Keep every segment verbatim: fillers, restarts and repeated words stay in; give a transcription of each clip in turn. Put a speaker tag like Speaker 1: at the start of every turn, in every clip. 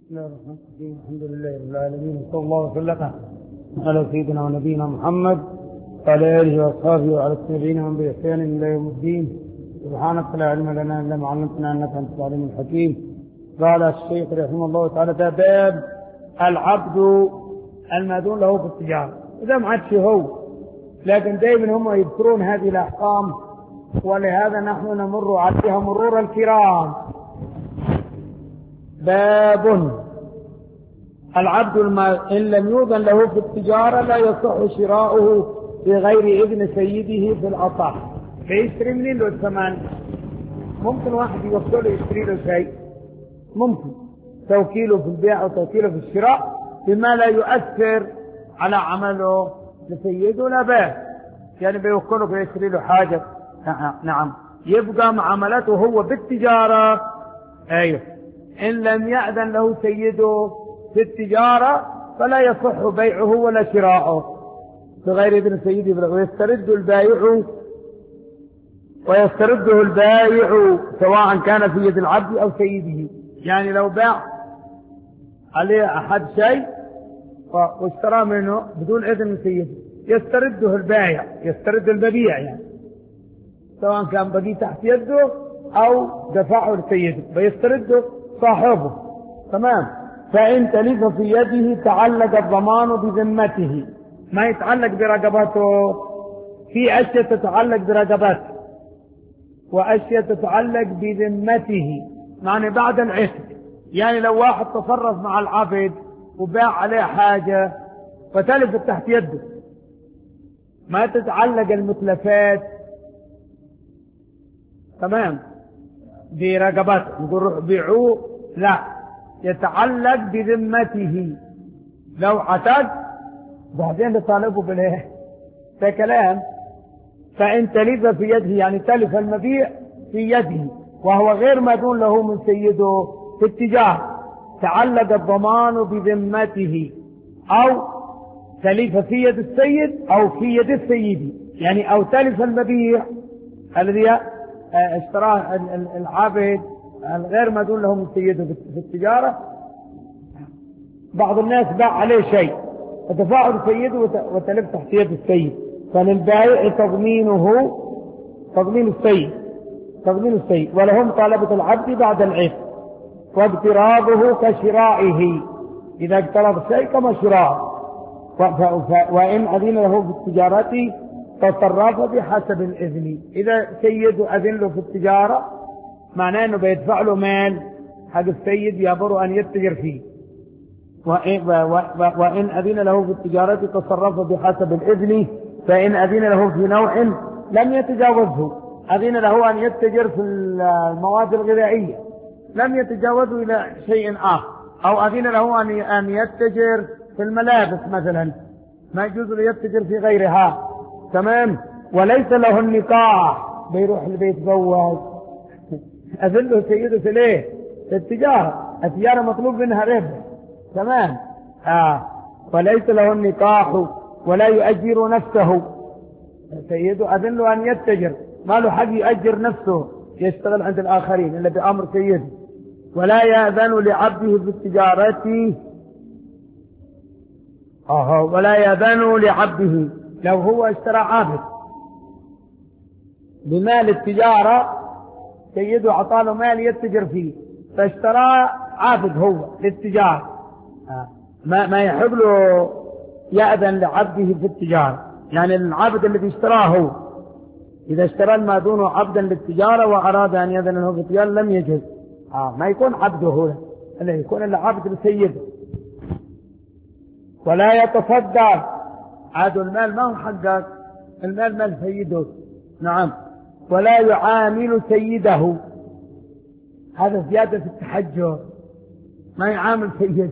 Speaker 1: بسم الله الرحمن الرحيم. الحمد لله رب العالمين، وصلى الله وسلم على سيدنا ونبينا محمد وعلى اله واصحابه وعلى التابعين ومن باحسان الى يوم الدين. سبحانك لا علم لنا الا ما علمتنا انك انت العليم الحكيم. قال الشيخ رحمه الله تعالى: باب العبد المأذون له في التجاره. اذا ما عادش هو، لكن دائما هم يذكرون هذه الاحكام، ولهذا نحن نمر عليها مرور الكرام. باب العبد إن لم يؤذن له في التجارة لا يصح شراؤه بغير إذن سيده في الأصح. فيشتري منين له الثمن؟ ممكن واحد يوكله يشتري له شيء، ممكن توكيله في البيع أو توكيله في الشراء بما لا يؤثر على عمله لسيده، لا بأس. يعني بيوكله فيشتري له حاجة، نعم، يبقى معاملته هو بالتجارة. أيوه، إن لم يأذن له سيده في التجارة فلا يصح بيعه ولا شراؤه بغير إذن سيده، ويسترد البائع ويسترده البائع سواء كان في يد العبد أو سيده. يعني لو باع عليه أحد شيء واشترى منه بدون إذن سيده يسترده البائع، يسترد المبيع، يعني سواء كان بقي تحت يده أو دفعه لسيده فيسترده صاحبه، تمام. فإن تلف في يده تعلق الضمان بذمته، ما يتعلق برقبته. في أشياء تتعلق برقبته وأشياء تتعلق بذمته، يعني بعد العتق. يعني لو واحد تصرف مع العبد وباع عليه حاجة فتلفت تحت يده، ما تتعلق المتلفات، تمام، برقبته نقول روح بيعوه، لا، يتعلق بذمته. لو عتق بعدين يطالبوا بالايه؟ بكلام. فإن تلف في يده يعني تلف المبيع في يده وهو غير مأذون له من سيده في التجارة، تعلق الضمان بذمته، أو تلف في يد السيد أو في يد السيد، يعني أو تلف المبيع الذي اشتراه العابد الغير مأذون له من سيده في التجارة. بعض الناس باع عليه شيء فتفاعل سيده وتلف تحت يد السيد، فللبائع تضمينه، تضمين السيد، تضمين السيد، ولهم طلبة العبد بعد العتق، واقتراضه كشرائه، إذا اقترض شيء كما شراء. وإن أذن له في التجارة تصرف بحسب الإذن. إذا سيده أذن له في التجارة معناه أنه بيدفع له مال حق السيد يابر أن يتجر فيه. وإن أذن له في التجارة تصرف بحسب الإذن. فإن أذن له في نوع لم يتجاوزه، أذن له أن يتجر في المواد الغذائية لم يتجاوزه إلى شيء آخر، أو أذن له أن يتجر في الملابس مثلا، ما يجوز له يتجر في غيرها، تمام. وليس له النكاح، بيروح البيت يتزوج، أذن له سيده في ليه؟ في التجارة. التجارة مطلوب منها ربح، تمام. آه. وليس له النكاح ولا يؤجر نفسه، سيده أذن له أن يتجر، ما له حق يؤجر نفسه يشتغل عند الآخرين إلا بأمر سيده. ولا يأذن لعبده في التجارة، آه. ولا يأذن لعبده لو هو اشترى عابد بمال التجارة، سيده عطاله مال يتجر فيه فاشترى عابد هو للتجارة، ما ما يحب له يأذن لعبده في التجارة. يعني العبد الذي اشتراه هو، إذا اشترى المأذون عبدا للتجارة وأراد أن يأذن له في التجارة لم يجوز، آه. ما يكون عبده هو، لا يكون إلا عبد لسيده. ولا يتصدق، عاد المال ما هو حقك، المال مال سيده، نعم. ولا يعامل سيده، هذا زيادة في التحجر، ما يعامل سيده.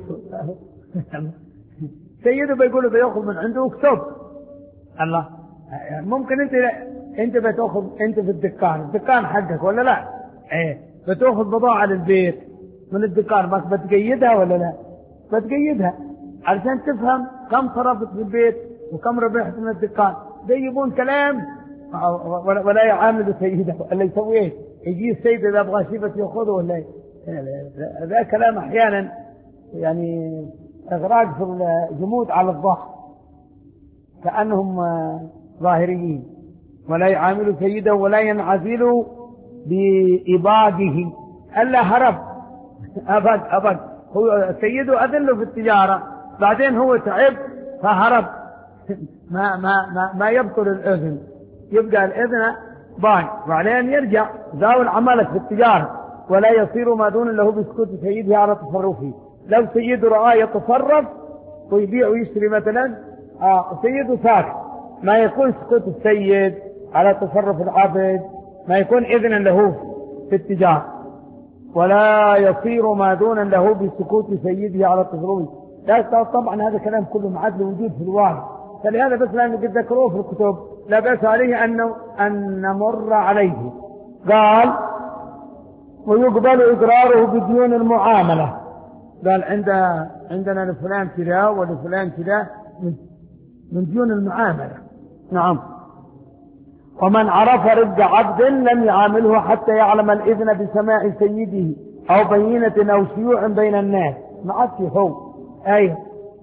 Speaker 1: سيده بيقوله بيأخذ من عنده وكتب الله. ممكن انت انت بتأخذ انت في الدكان، الدكان حقك ولا لا؟ ايه، بتأخذ بضاعة للبيت من الدكان، بس بتقيدها ولا لا؟ بتقيدها علشان تفهم كم صرفت في البيت وكم ربحت من الدكان. ده يبون كلام. ولا يعامل سيده، ولا يسوي ايه؟ يجي السيد اذا ابغى شيبة ياخذه ولا ايه؟ ذا كلام احيانا يعني إغراق في الجمود على الظهر كأنهم ظاهريين، ولا يعامل سيده ولا ينعزل بإباده ألا هرب أبد أبد. هو سيده أذله في التجارة، بعدين هو تعب فهرب. ما ما ما ما يبطل الإذن، يبقى الإذن باي وبعدين يرجع زاول عملك في التجارة، ولا يصير ما دون له بسكوت سيده على تصرفه. لو سيده رآه يتصرف ويبيع ويشتري مثلا، آه سيده ساكت، ما يكون سكوت السيد على تصرف العبد، ما يكون إذنا له في التجارة، ولا يصير ما دون له بسكوت سيده على تصرفه. لا طبعا هذا كلام كله معاد لوجود في الواقع، فلهذا بس لأنه قد ذكروه في الكتب لا بأس عليه أن أن نمر عليه. قال ويقبل إقراره بديون المعاملة. قال عند عندنا لفلان كذا ولفلان كذا من ديون المعاملة. نعم. ومن عرف رد عبد لم يعامله حتى يعلم الإذن بسماع سيده أو بينة أو شيوع بين الناس. ما عادش هو أيه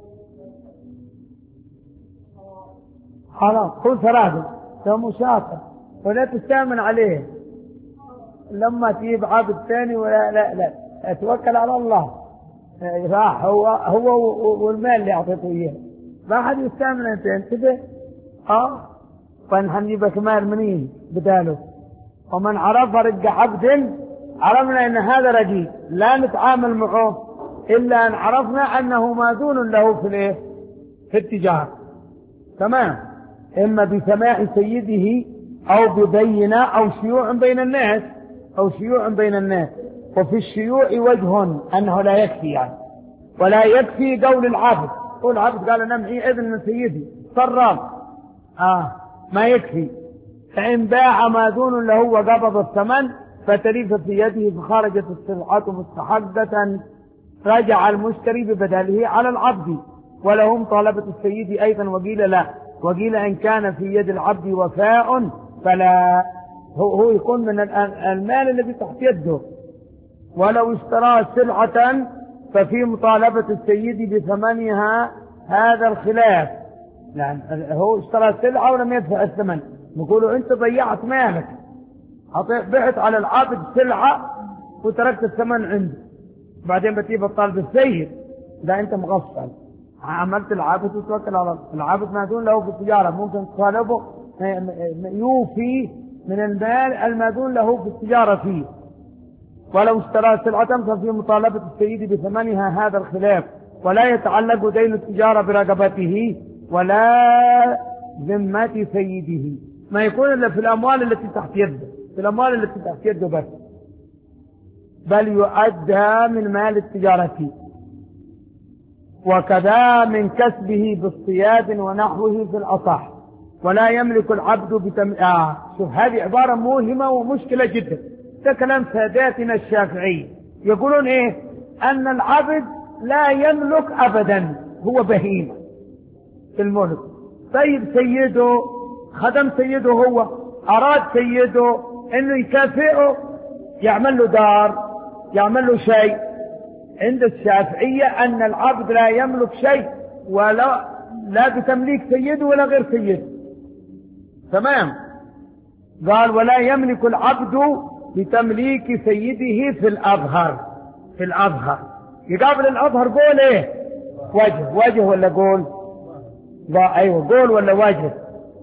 Speaker 1: خلاص كل ثلاثة كمشاطر ولا تستامن عليه لما تجيب عبد ثاني، ولا لا لا اتوكل على الله. راح هو هو والمال اللي اعطيته اياه، ما حد يستامن. انت انتبه اه فنجيبك مال منين بداله. ومن عرف رق عبد عرفنا ان هذا رقيق لا نتعامل معه الا ان عرفنا انه ماذون له في الايه في التجاره. تمام. اما بسماع سيده او ببينة او شيوع بين الناس او شيوع بين الناس. وفي الشيوع وجه انه لا يكفي يعني، ولا يكفي قول العبد. قول العبد قال انا معي اذن من سيدي صرام، اه ما يكفي. فان باع ما دون له وقبض الثمن فتلف في يده فخرجت السلعة مستحقة رجع المشتري ببدله على العبد، ولهم طالبة السيد ايضا. وقيل لا، وقيل ان كان في يد العبد وفاء فلا، هو, هو يكون من المال الذي تحت يده. ولو اشترى سلعة ففي مطالبة السيد بثمنها هذا الخلاف. يعني هو اشترى سلعة ولم يدفع الثمن، نقول انت ضيعت مالك، بعت على العابد سلعة وتركت الثمن عنده، بعدين بتجيب الطالب السيد لا انت مغفل، عملت العابد وتوكل على العابد ما دون له في التجارة. ممكن تطالبه يوفي من المال المادون له في التجارة فيه. ولو اشترى سلعة ففي مطالبة السيد بثمنها هذا الخلاف، ولا يتعلق دين التجارة برقبته ولا ذمة سيده، ما يكون إلا في الأموال التي تحت يده، في الأموال التي تحت يده بس، بل يؤدى من مال التجارة. وكذا من كسبه باصطياد ونحوه في الأصح. ولا يملك العبد بتم... آه. شوف هذه عبارة مهمة ومشكلة جدا. ده كلام ساداتنا الشافعي، يقولون ايه؟ ان العبد لا يملك ابدا، هو بهيمة في الملك. طيب سيده خدم سيده، هو اراد سيده انه يكافئه، يعمل له دار، يعمل له شيء. عند الشافعية ان العبد لا يملك شيء، ولا لا بتمليك سيده ولا غير سيده. تمام. قال ولا يملك العبد بتمليك سيده في الأظهر، في الأظهر يقابل الأظهر قول ايه؟ وجه. وجه ولا قول؟ ايوه قول ولا وجه؟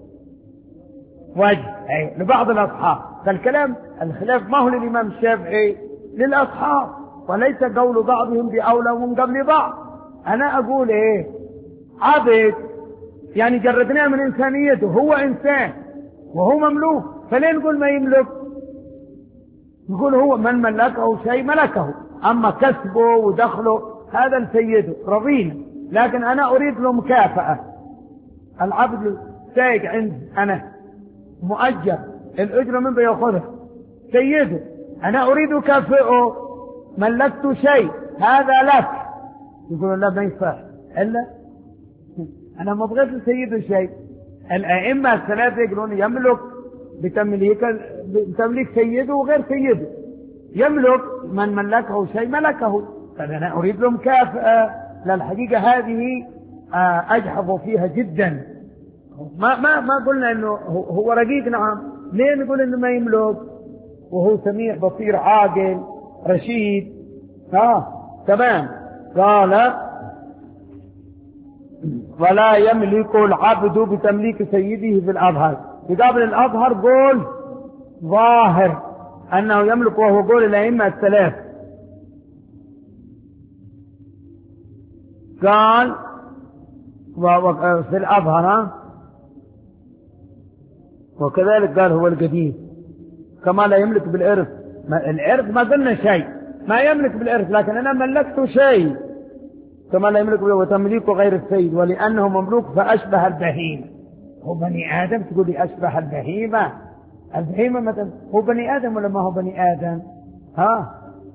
Speaker 1: وجه. ايوه لبعض الأصحاب. فالكلام الخلاف ما هو للإمام الشافعي، للأصحاب، وليس قول بعضهم بأولى من قبل بعض. أنا أقول ايه؟ عبد يعني جردناه من إنسانيته، هو إنسان وهو مملوك، فليه نقول ما يملك؟ نقول هو من ملكه شيء ملكه، أما كسبه ودخله هذا لسيده رضينا، لكن أنا أريد له مكافأة. العبد سايق عندي أنا مؤجر، الأجرة من بيأخذها سيده، أنا أريد أكافئه، ملكت شيء هذا لك. يقول لا ما يصح إلا أنا ما بغيت لسيده شيء. الأئمة الثلاثة يقولون يملك بتمليك بتمليك سيده وغير سيده. يملك من ملكه شيء ملكه، أنا أريد له مكافأة. لا الحقيقة هذه أجحظ فيها جدا. ما ما ما قلنا إنه هو رقيق، نعم، ليه نقول إنه ما يملك وهو سميع بصير عاقل رشيد؟ ها تمام. قال ولا يملك العبد بتمليك سيده في الأظهر. بقابل الأظهر قول ظاهر أنه يملك، وهو قول الأئمة الثلاث. قال في الأظهر وكذلك قال هو القديم كما لا يملك بالإرث. الإرث ما قلنا شيء، ما يملك بالإرث، لكن أنا ملكت شيء كما لا يملك وتمليك غير السيد، ولأنه مملوك فأشبه البهيمة. هو بني آدم تقول لي أشبه البهيمة؟ البهيمة مثلا هو بني آدم ولا ما هو بني آدم؟ ها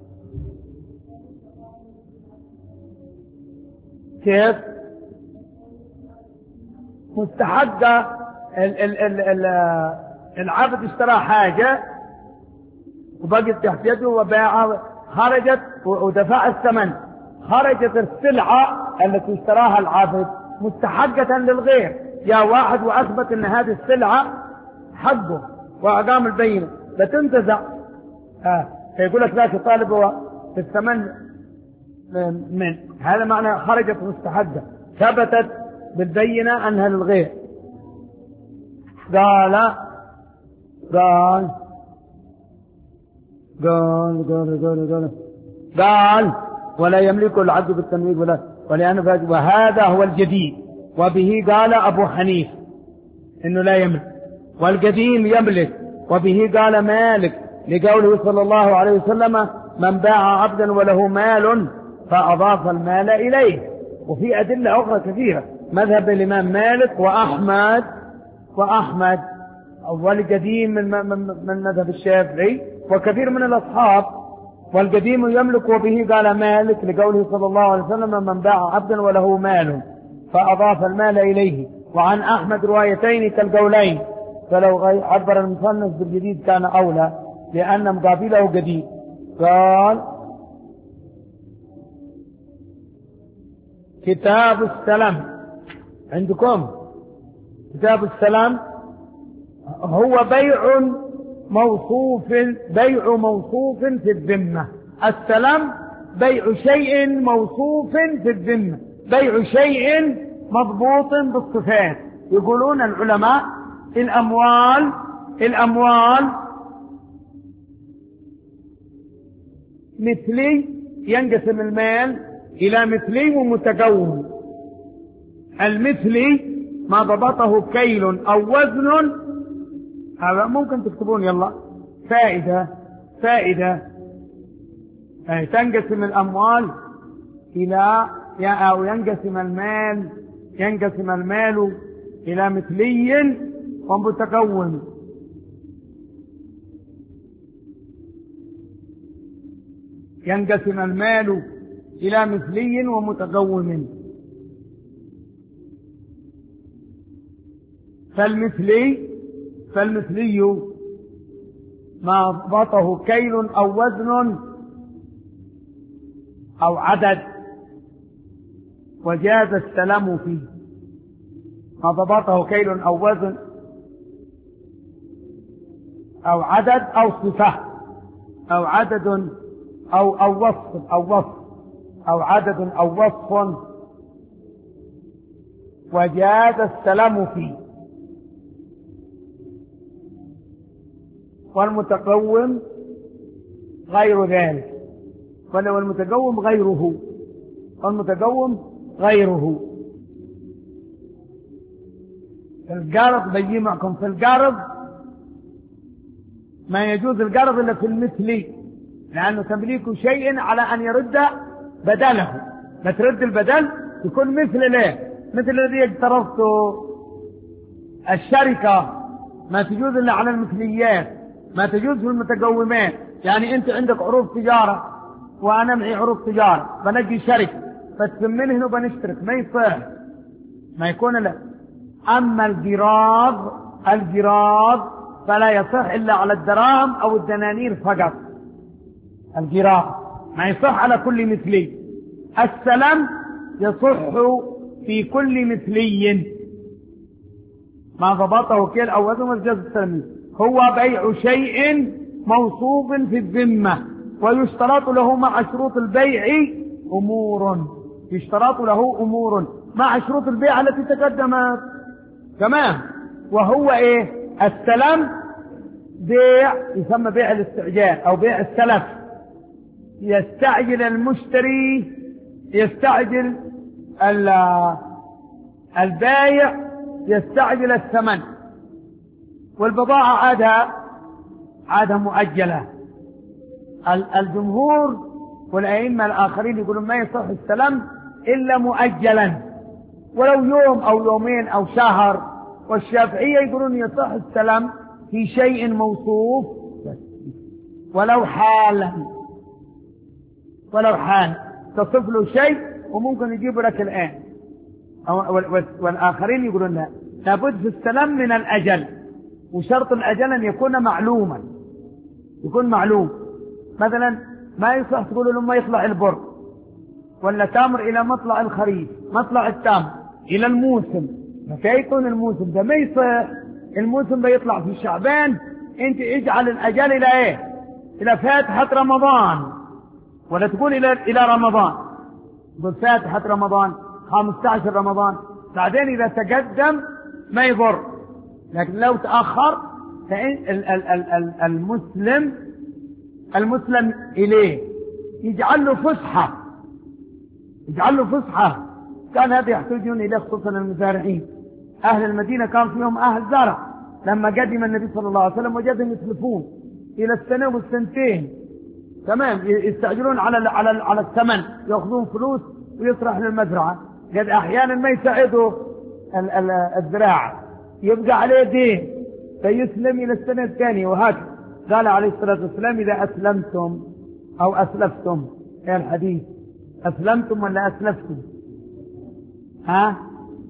Speaker 1: كيف مستحق ال ال ال ال العبد اشترى حاجة وبقت تحت يده وباعها، خرجت ودفع الثمن، خرجت السلعة التي اشتراها العبد مستحقة للغير. يا واحد وأثبت أن هذه السلعة حقه وأقام البينة فتنتزع، آه. فيقول لك لا تطالب في الثمن من هذا معنى خرجت مستحقة، ثبتت بالبينة أنها للغير. قال قال قال قال قال قال قال ولا يملك العبد بالتمليك ولا ولأنه وهذا هو الجديد، وبه قال أبو حنيفة إنه لا يملك، والقديم يملك، وبه قال مالك لقوله صلى الله عليه وسلم من باع عبدا وله مال فأضاف المال إليه. وفي أدلة أخرى كثيرة، مذهب الإمام مالك وأحمد وأحمد والقديم من من مذهب الشافعي وكثير من الأصحاب. والقديم يملك، وبه قال مالك لقوله صلى الله عليه وسلم من باع عبدا وله مال فأضاف المال إليه. وعن أحمد روايتين كالقولين، فلو عبر المصنف بالجديد كان أولى لأن مقابله جديد. قال كتاب السلام عندكم، كتاب السلام هو بيع موصوف بيع موصوف في الذمة. السلام بيع شيء موصوف في الذمة، بيع شيء مضبوط بالصفات. يقولون العلماء الأموال الأموال مثلي، ينقسم المال إلى مثلي ومتقوم. المثلي ما ضبطه كيل أو وزن، هذا ممكن تكتبون يلا فائدة فائدة يعني تنقسم الأموال إلى أو ينقسم المال ينقسم المال إلى مثلي ومتقوم. ينقسم المال إلى مثلي ومتقوم. فالمثلي فالمثلي ما ضبطه كيل أو وزن أو عدد وجاز السلام فيه. ما ضبطه كيل أو وزن أو عدد أو صفة أو عدد أو أو وصف أو وصف أو عدد أو وصف وجاز السلام فيه. والمتقوم غير ذلك، ولو المتقوم غيره والمتقوم غيره. في القرض بيجي معكم في القرض ما يجوز القرض إلا في المثلي، لأنه تمليك شيء على أن يرد بدله، بترد البدل يكون مثل له، مثل الذي اقترضته. الشركة ما تجوز إلا على المثليات، ما تجوز في المتقومات. يعني أنت عندك عروض تجارة وأنا معي عروض تجارة، بنجي شركة فتثمنهن وبنشترك، ما يصير، ما يكون له. أما القراض القراض فلا يصح إلا على الدراهم أو الدنانير فقط. القراض ما يصح على كل مثلي. السلم يصح في كل مثلي ما ضبطه كيل أو وزن والجزء السلمي. هو بيع شيء موصوف في الذمة ويشترط له مع شروط البيع أمور، يشترط له أمور مع شروط البيع التي تقدمت. تمام. وهو إيه؟ السلم بيع يسمى بيع الاستعجال أو بيع السلف. يستعجل المشتري، يستعجل البايع يستعجل الثمن، والبضاعة عادها عادها مؤجلة. الجمهور والأئمة الآخرين يقولون ما يصح السلم إلا مؤجلا ولو يوم أو يومين أو شهر، والشافعية يقولون يصح السلم في شيء موصوف ولو حالا، ولو حال تصف له شيء وممكن يجيب لك الآن. والآخرين يقولون لا، لابد في السلم من الأجل، وشرط الأجل أن يكون معلوما، يكون معلوم. مثلا ما يصح تقول لما يطلع البر ولا تمر إلى مطلع الخريف، مطلع التمر إلى الموسم، متى يكون الموسم ده؟ ما يصح. الموسم ده يطلع في شعبان، انت اجعل الأجل إلى ايه؟ إلى فاتحة رمضان، ولا تقول إلى إلى رمضان، تقول فاتحة رمضان، خمسة عشر رمضان، بعدين إذا تقدم ما يضر. لكن لو تأخر فإن المسلم المسلم إليه يجعل له فسحة، يجعل له فسحة. كان هذا يحتاجون إليه خصوصا المزارعين. أهل المدينة كان فيهم أهل زرع، لما قدم النبي صلى الله عليه وسلم وجدهم يسلفون إلى السنة والسنتين. تمام. يستعجلون على على على الثمن، يأخذون فلوس ويطرح للمزرعة. قد أحيانا ما يساعده الزراعة، يبقى عليه دين فيسلم إلى السنة الثانية وهكذا. قال عليه الصلاة والسلام إذا أسلمتم أو أسلفتم، يا الحديث أسلمتم ولا أسلفتم؟ ها؟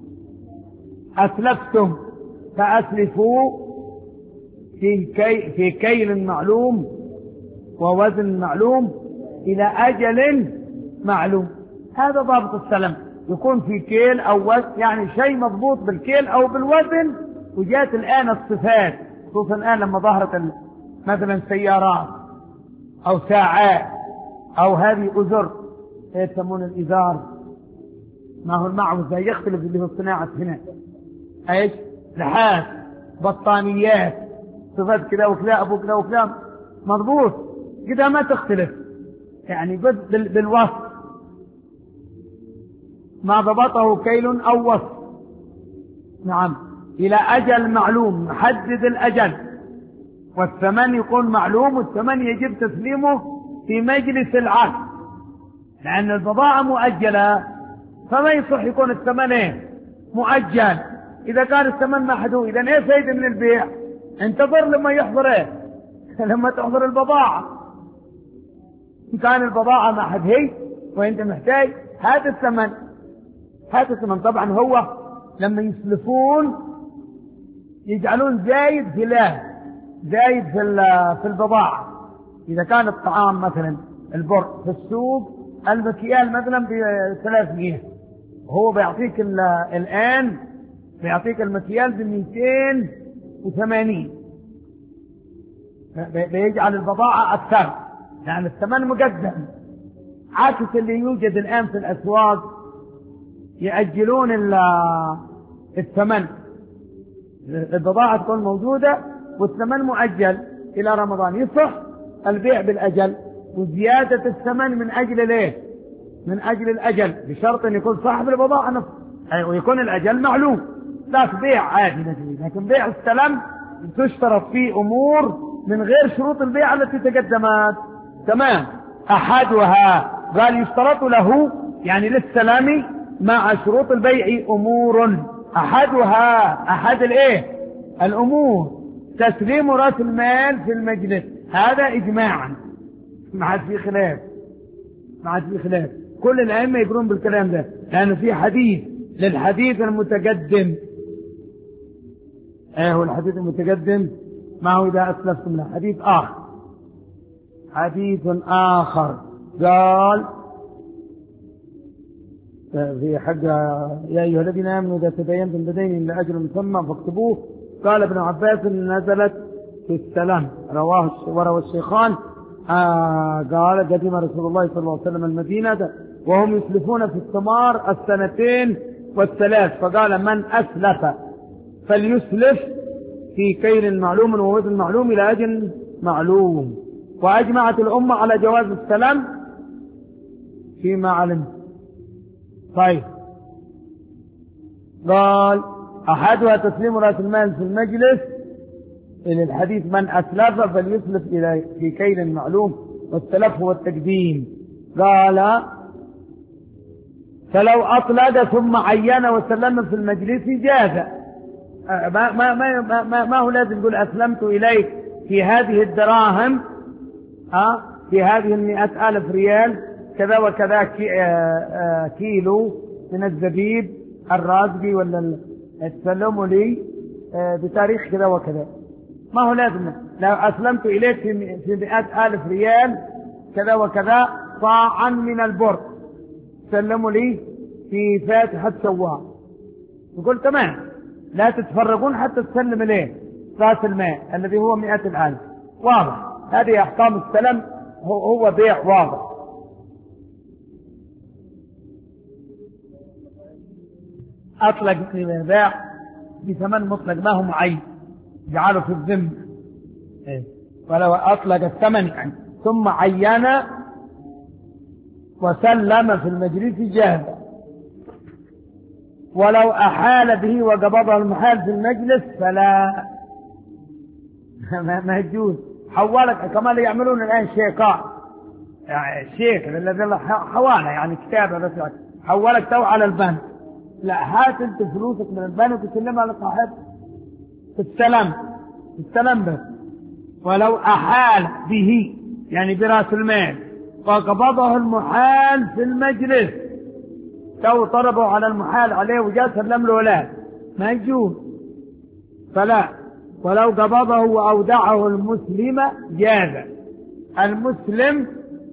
Speaker 1: أسلفتم فأسلفوا في كي في كيل معلوم ووزن معلوم إلى أجل معلوم. هذا ضابط السلم، يكون في كيل أو وزن، يعني شيء مضبوط بالكيل أو بالوزن. وجاءت الآن الصفات، خصوصا الآن لما ظهرت مثلا سيارات أو ساعات أو هذه أزر يسمون الإزار، ما هو المعه زي يختلف اللي هو صناعة هنا ايش؟ لحاف، بطانيات، صفات كذا وكذا ابو كذا وكذا مضبوط كذا ما تختلف، يعني بالوصف ما ضبطه كيل او وصف. نعم. الى اجل معلوم، محدد الاجل، والثمن يكون معلوم، والثمن يجب تسليمه في مجلس العقد، لان البضاعة مؤجلة فما يصح يكون الثمن ايه؟ مؤجل. إذا كان الثمن محدود، إذا إيه فايدة من البيع؟ انتظر لما يحضر إيه؟ لما تحضر البضاعة. إن كان البضاعة ما حد هي وأنت محتاج، هذا الثمن، هذا الثمن. طبعا هو لما يسلفون يجعلون زايد في لا زايد في في البضاعة. إذا كان الطعام مثلا البر في السوق المكيال مثلا ب ثلاثمائة، هو بيعطيك الآن بيعطيك المكيال ب مئتين وثمانين، بيجعل البضاعة أكثر، يعني الثمن مقدم، عكس اللي يوجد الآن في الأسواق، يأجلون الثمن. البضاعة تكون موجودة والثمن مؤجل إلى رمضان. يصح البيع بالأجل وزيادة الثمن من أجل ليه؟ من أجل الأجل، بشرط أن يكون صاحب البضاعة نفسه ويكون الأجل معلوم. لا بيع عادي، لكن بيع السلم تشترط فيه أمور من غير شروط البيع التي تقدمت. تمام. أحدها قال يشترط له يعني للسلام مع شروط البيع أمور، أحدها أحد الإيه؟ الأمور تسليم رأس المال في المجلس. هذا إجماعا، ما عاد في خلاف، ما عاد في خلاف. كل الأئمة يقولون بالكلام ده، لأنه في حديث للحديث المتقدم. ايه هو الحديث المتقدم؟ ما هو إذا أسلفتم له حديث آخر، حديث آخر قال في حق يا أيها الذين آمنوا إذا تدينتم بدين إلى أجل مسمى فاكتبوه. قال ابن عباس نزلت في السلام، رواه وروى الشيخان. آه قال قدم رسول الله صلى الله عليه وسلم المدينة وهم يسلفون في الثمار السنتين والثلاث، فقال من أسلف فليسلف في كيل معلوم ووزن معلوم إلى أجل معلوم. وأجمعت الأمة على جواز السلام فيما علم. طيب قال أحدها تسليم رأس المال في المجلس إلى الحديث من أسلف فليسلف إلى في كيل معلوم، والسلف هو التقديم. قال فلو أطلق ثم عين وسلم في المجلس جاز. ما, ما, ما, ما, ما هو لازم يقول أسلمت إليك في هذه الدراهم، ها في هذه المئة ألف ريال كذا وكذا كيلو من الزبيب الرازقي ولا تسلموا لي بتاريخ كذا وكذا. ما هو لازم لو أسلمت إليك في مئة ألف ريال كذا وكذا صاعا من البر سلموا لي في فاتحة شوال، يقول تمام لا تتفرقون حتى تسلم إليه رأس المال الذي هو مئة الألف. واضح هذه أحكام السلم، هو, هو بيع واضح. أطلق البيع بثمن مطلق ما هو معين جعله في الذم، ولو أطلق الثمن يعني ثم عين وسلم في المجلس جاهز. ولو أحال به وقبضه المحال في المجلس فلا ما يجوز. حولك كما يعملون الآن شيكات، يعني الشيك الذي حواله يعني كتابة بس حولك تو على البنك، لا هات انت فلوسك من البنك وتسلمها لصاحب السلام السلام بس. ولو أحال به يعني برأس المال وقبضه المحال في المجلس، تو طلبوا على المحال عليه وجاء سلم له لا ما يجوز فلا. ولو قبضه وأودعه المسلم جاز. المسلم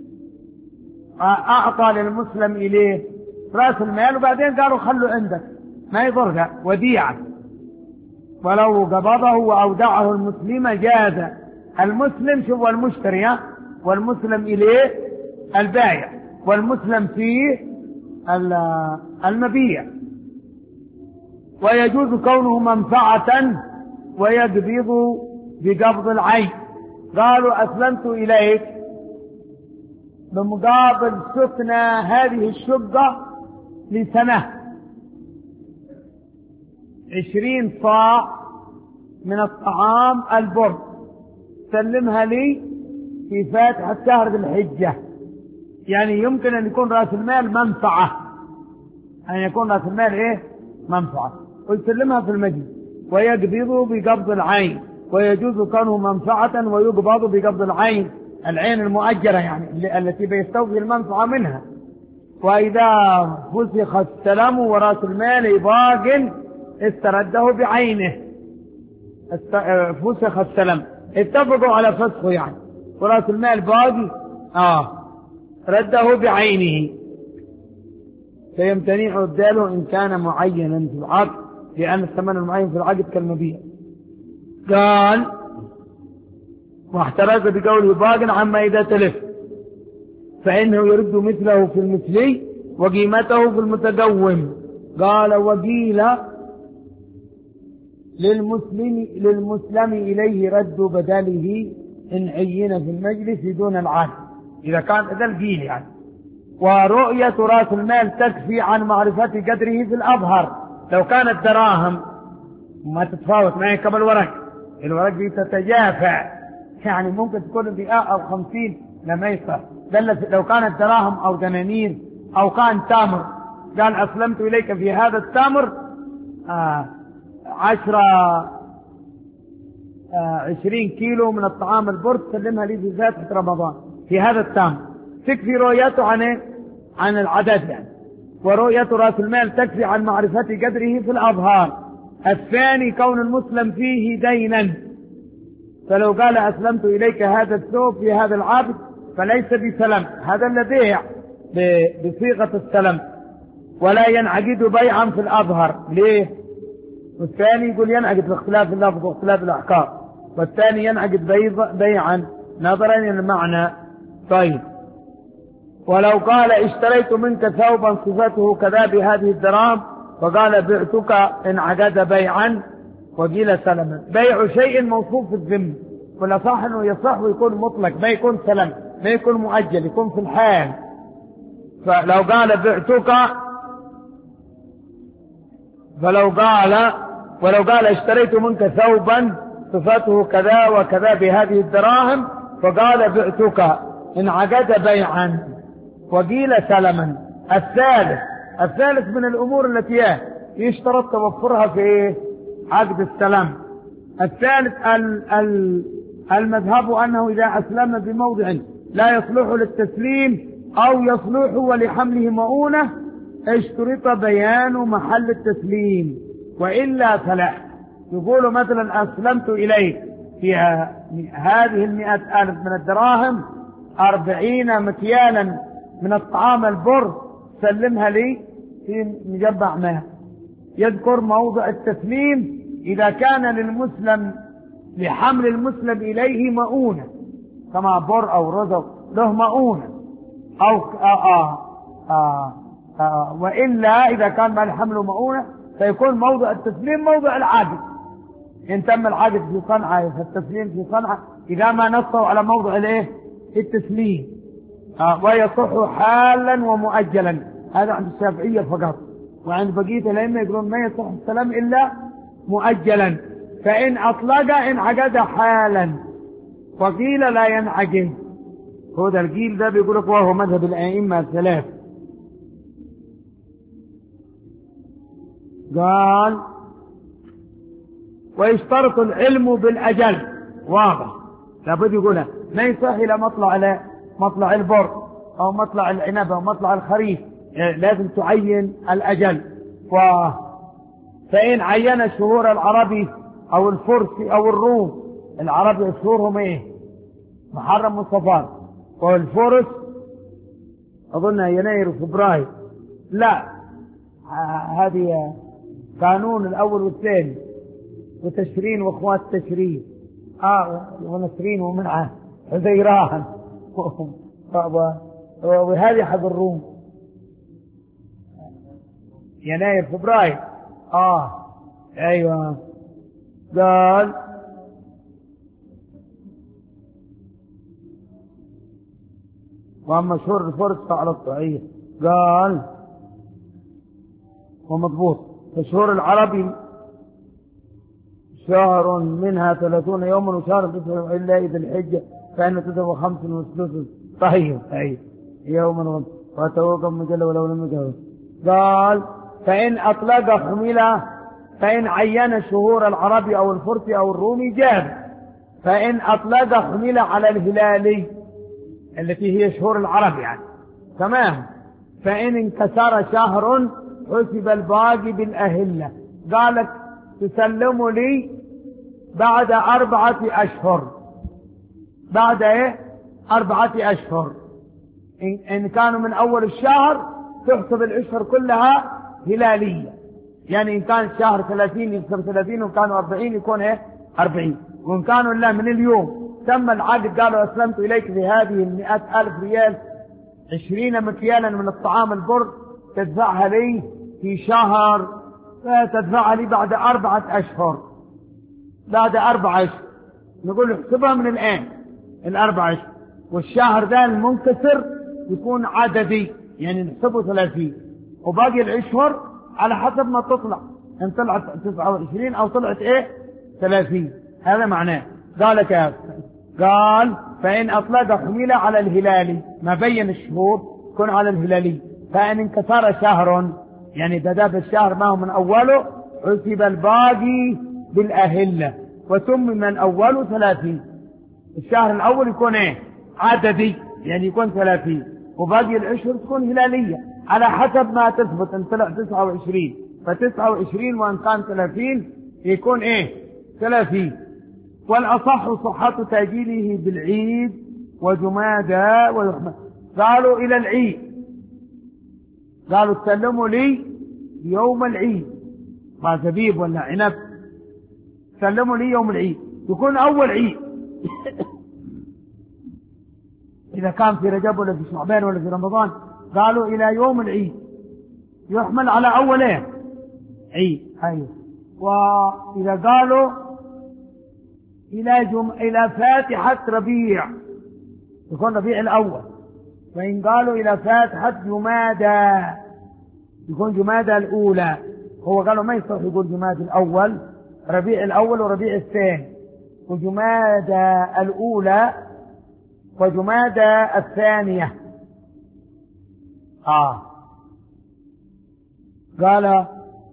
Speaker 1: أعطى للمسلم إليه رأس المال وبعدين قالوا خلوا عندك ما يضرها وديعة. ولو قبضه وأودعه المسلم جاز. المسلم شو المشتري والمسلم إليه البائع والمسلم فيه المبيع. ويجوز كونه منفعة ويقبض بقبض العين. قالوا أسلمت إليك بمقابل سكنى هذه الشقة لسنة عشرين صاع من الطعام البر سلمها لي في فاتحة شهر ذي الحجة. يعني يمكن أن يكون رأس المال منفعة، أن يكون رأس المال إيه منفعة ويسلمها في المجلس ويقبض بقبض العين. ويجوز كونه منفعة ويقبض بقبض العين، العين المؤجرة يعني التي بيستوفي المنفعة منها. وإذا فسخ السلم ورأس المال باق استرده بعينه. فسخ السلم اتفقوا على فسخه يعني ورأس المال باقي آه رده بعينه فيمتنع إبداله إن كان معينا في العقد، لأن الثمن المعين في العقد كالمبيع. قال واحترز بقوله باق عما إذا تلف فإنه يرد مثله في المثلي وقيمته في المتقوم. قال وقيل للمسلم, للمسلم إليه رد بدله إن عين في المجلس دون العهد، إذا كان هذا القيل يعني. ورؤية رأس المال تكفي عن معرفة قدره في الأظهر. لو كانت دراهم ما تتفاوت معي كما الورق، الورق دي تتجافع يعني ممكن تكون مئة أو خمسين لما يصح. لو كانت دراهم أو دنانير أو كان تامر قال أسلمت إليك في هذا التامر آه عشرة آه عشرين كيلو من الطعام البرد سلمها لي في فاتحة رمضان في هذا التامر، تكفي رؤيته عن عن العدد يعني. ورؤية رأس المال تكفي عن معرفة قدره في الأظهار. الثاني كون المسلم فيه دينا، فلو قال أسلمت إليك هذا الثوب في هذا العبد فليس بسلم، هذا البيع بصيغة السلم، ولا ينعقد بيعا في الأظهر. ليه؟ والثاني يقول ينعقد باختلاف اللفظ واختلاف الأحكام، والثاني ينعقد بيعا نظرا إلى المعنى. طيب، ولو قال اشتريت منك ثوبا صفته كذا بهذه الدراهم فقال بعتك انعقد بيعا وقيل سلما. بيع شيء موصوف في الذمة، ولا صح انه يصح ويكون مطلق، ما يكون سلم، ما يكون مؤجل، يكون في الحال. فلو قال بعتك، فلو قال ولو قال اشتريت منك ثوبا صفته كذا وكذا بهذه الدراهم فقال بعتك انعقد بيعا وقيل سلما. الثالث الثالث من الأمور التي يشترط توفرها في عقد السلام. الثالث المذهب أنه إذا أسلم بموضع لا يصلح للتسليم أو يصلح ولحمله مؤونة اشترط بيان محل التسليم، وإلا فلا. يقول مثلا أسلمت إليك في هذه المئة ألف من الدراهم أربعين مكيالا من الطعام البر، سلمها لي في مجبع ماء. يذكر موضع التسليم إذا كان للمسلم لحمل المسلم إليه مؤونة، كما بر أو رزق له مؤونة، أو آآ آآ آآ آآ وإلا إذا كان ما لحمله مؤونة فيكون موضع التسليم موضع العقد. إن تم العقد في صنعاء فالتسليم في صنعاء إذا ما نصوا على موضع الايه التسليم. آه ويصح حالا ومؤجلا، هذا عند الشافعية فقط، وعند بقية الأئمة يقولون ما يصح السلام إلا مؤجلا. فإن أطلق انعقد حالا، وقيل لا ينعقد. هذا القيل ده بيقول لك وهو مذهب الأئمة الثلاث. قال ويشترط العلم بالأجل، واضح، لابد يقولها ما يصح إلى مطلع مطلع البر أو مطلع العنب أو مطلع الخريف، لازم تعين الأجل. و... فإن عين شهور العربي أو الفرسي أو الروم، العربي شهورهم إيه؟ محرم وصفار، والفرس أظن يناير وفبراير. لا، هذه قانون الأول والثاني، وتشرين واخوات تشرين اه ونسرين ومنعه حزيران وهذه حق الروم يناير فبراير. اه ايوه. قال واما شهور الفرس فعلى الطعية. قال ومضبوط فشهور العربي شهر منها ثلاثون يوما وشهر تسعة إلا إذا الحجة فإنه تسعة وخمس وثلاثون. طيب طيب يوما وتوقف مجلة ولو لم يجهز. قال فإن أطلق حملة، فإن عين شهور العربي أو الفرسي أو الرومي جاز. فإن أطلق حملة على الهلالي التي هي شهور العرب يعني تمام. فإن انكسر شهر حسب الباقي بالأهلة. قالت تسلم لي بعد أربعة أشهر، بعد إيه أربعة أشهر. إن, إن كانوا من أول الشهر تحسب الأشهر كلها هلالية، يعني إن كان الشهر ثلاثين يحسب ثلاثين، وإن كانوا أربعين يكون إيه أربعين، وإن كانوا لا من اليوم تم العقد قالوا أسلمت إليك بهذه المئة ألف ريال عشرين مكيالا من الطعام البر تدفعها لي في شهر، تدفعها لي بعد أربعة أشهر، بعد أربعة أشهر. نقول احسبها من الآن الأربعة أشهر، والشهر ذا المنكسر يكون عددي يعني نحسبه ثلاثين، وباقي الأشهر على حسب ما تطلع، إن طلعت تسعة وعشرين أو طلعت إيه ثلاثين. هذا معناه. قال كيف؟ قال فإن أطلق حميلة على الهلالي، ما بين الشهور يكون على الهلالي. فإن انكسر شهر يعني تداب الشهر ما هو من أوله حسب الباقي بالأهلة وتم من أوله ثلاثين. الشهر الأول يكون إيه عددي يعني يكون ثلاثين، وباقي الأشهر تكون هلالية على حسب ما تثبت. إن طلع تسعة وعشرين فتسعة وعشرين، وإن كان ثلاثين يكون إيه ثلاثين. والأصح صحة تأجيله بالعيد وجمادى ويحمل. قالوا إلى العيد، قالوا تسلموا لي يوم العيد، ما زبيب ولا عنب، سلموا لي يوم العيد، يكون أول عيد. إذا كان في رجب ولا في شعبان ولا في رمضان قالوا إلى يوم العيد، يحمل على أولين عيد. أيوه. وإذا قالوا إلى جم... إلى فاتحة ربيع يكون ربيع الأول. وإن قالوا إلى فاتحة جمادى يكون جمادى الأولى. هو قالوا ما يصح يقول جمادى الأول، ربيع الأول وربيع الثاني، وجمادى الأولى وجمادى الثانية. آه قال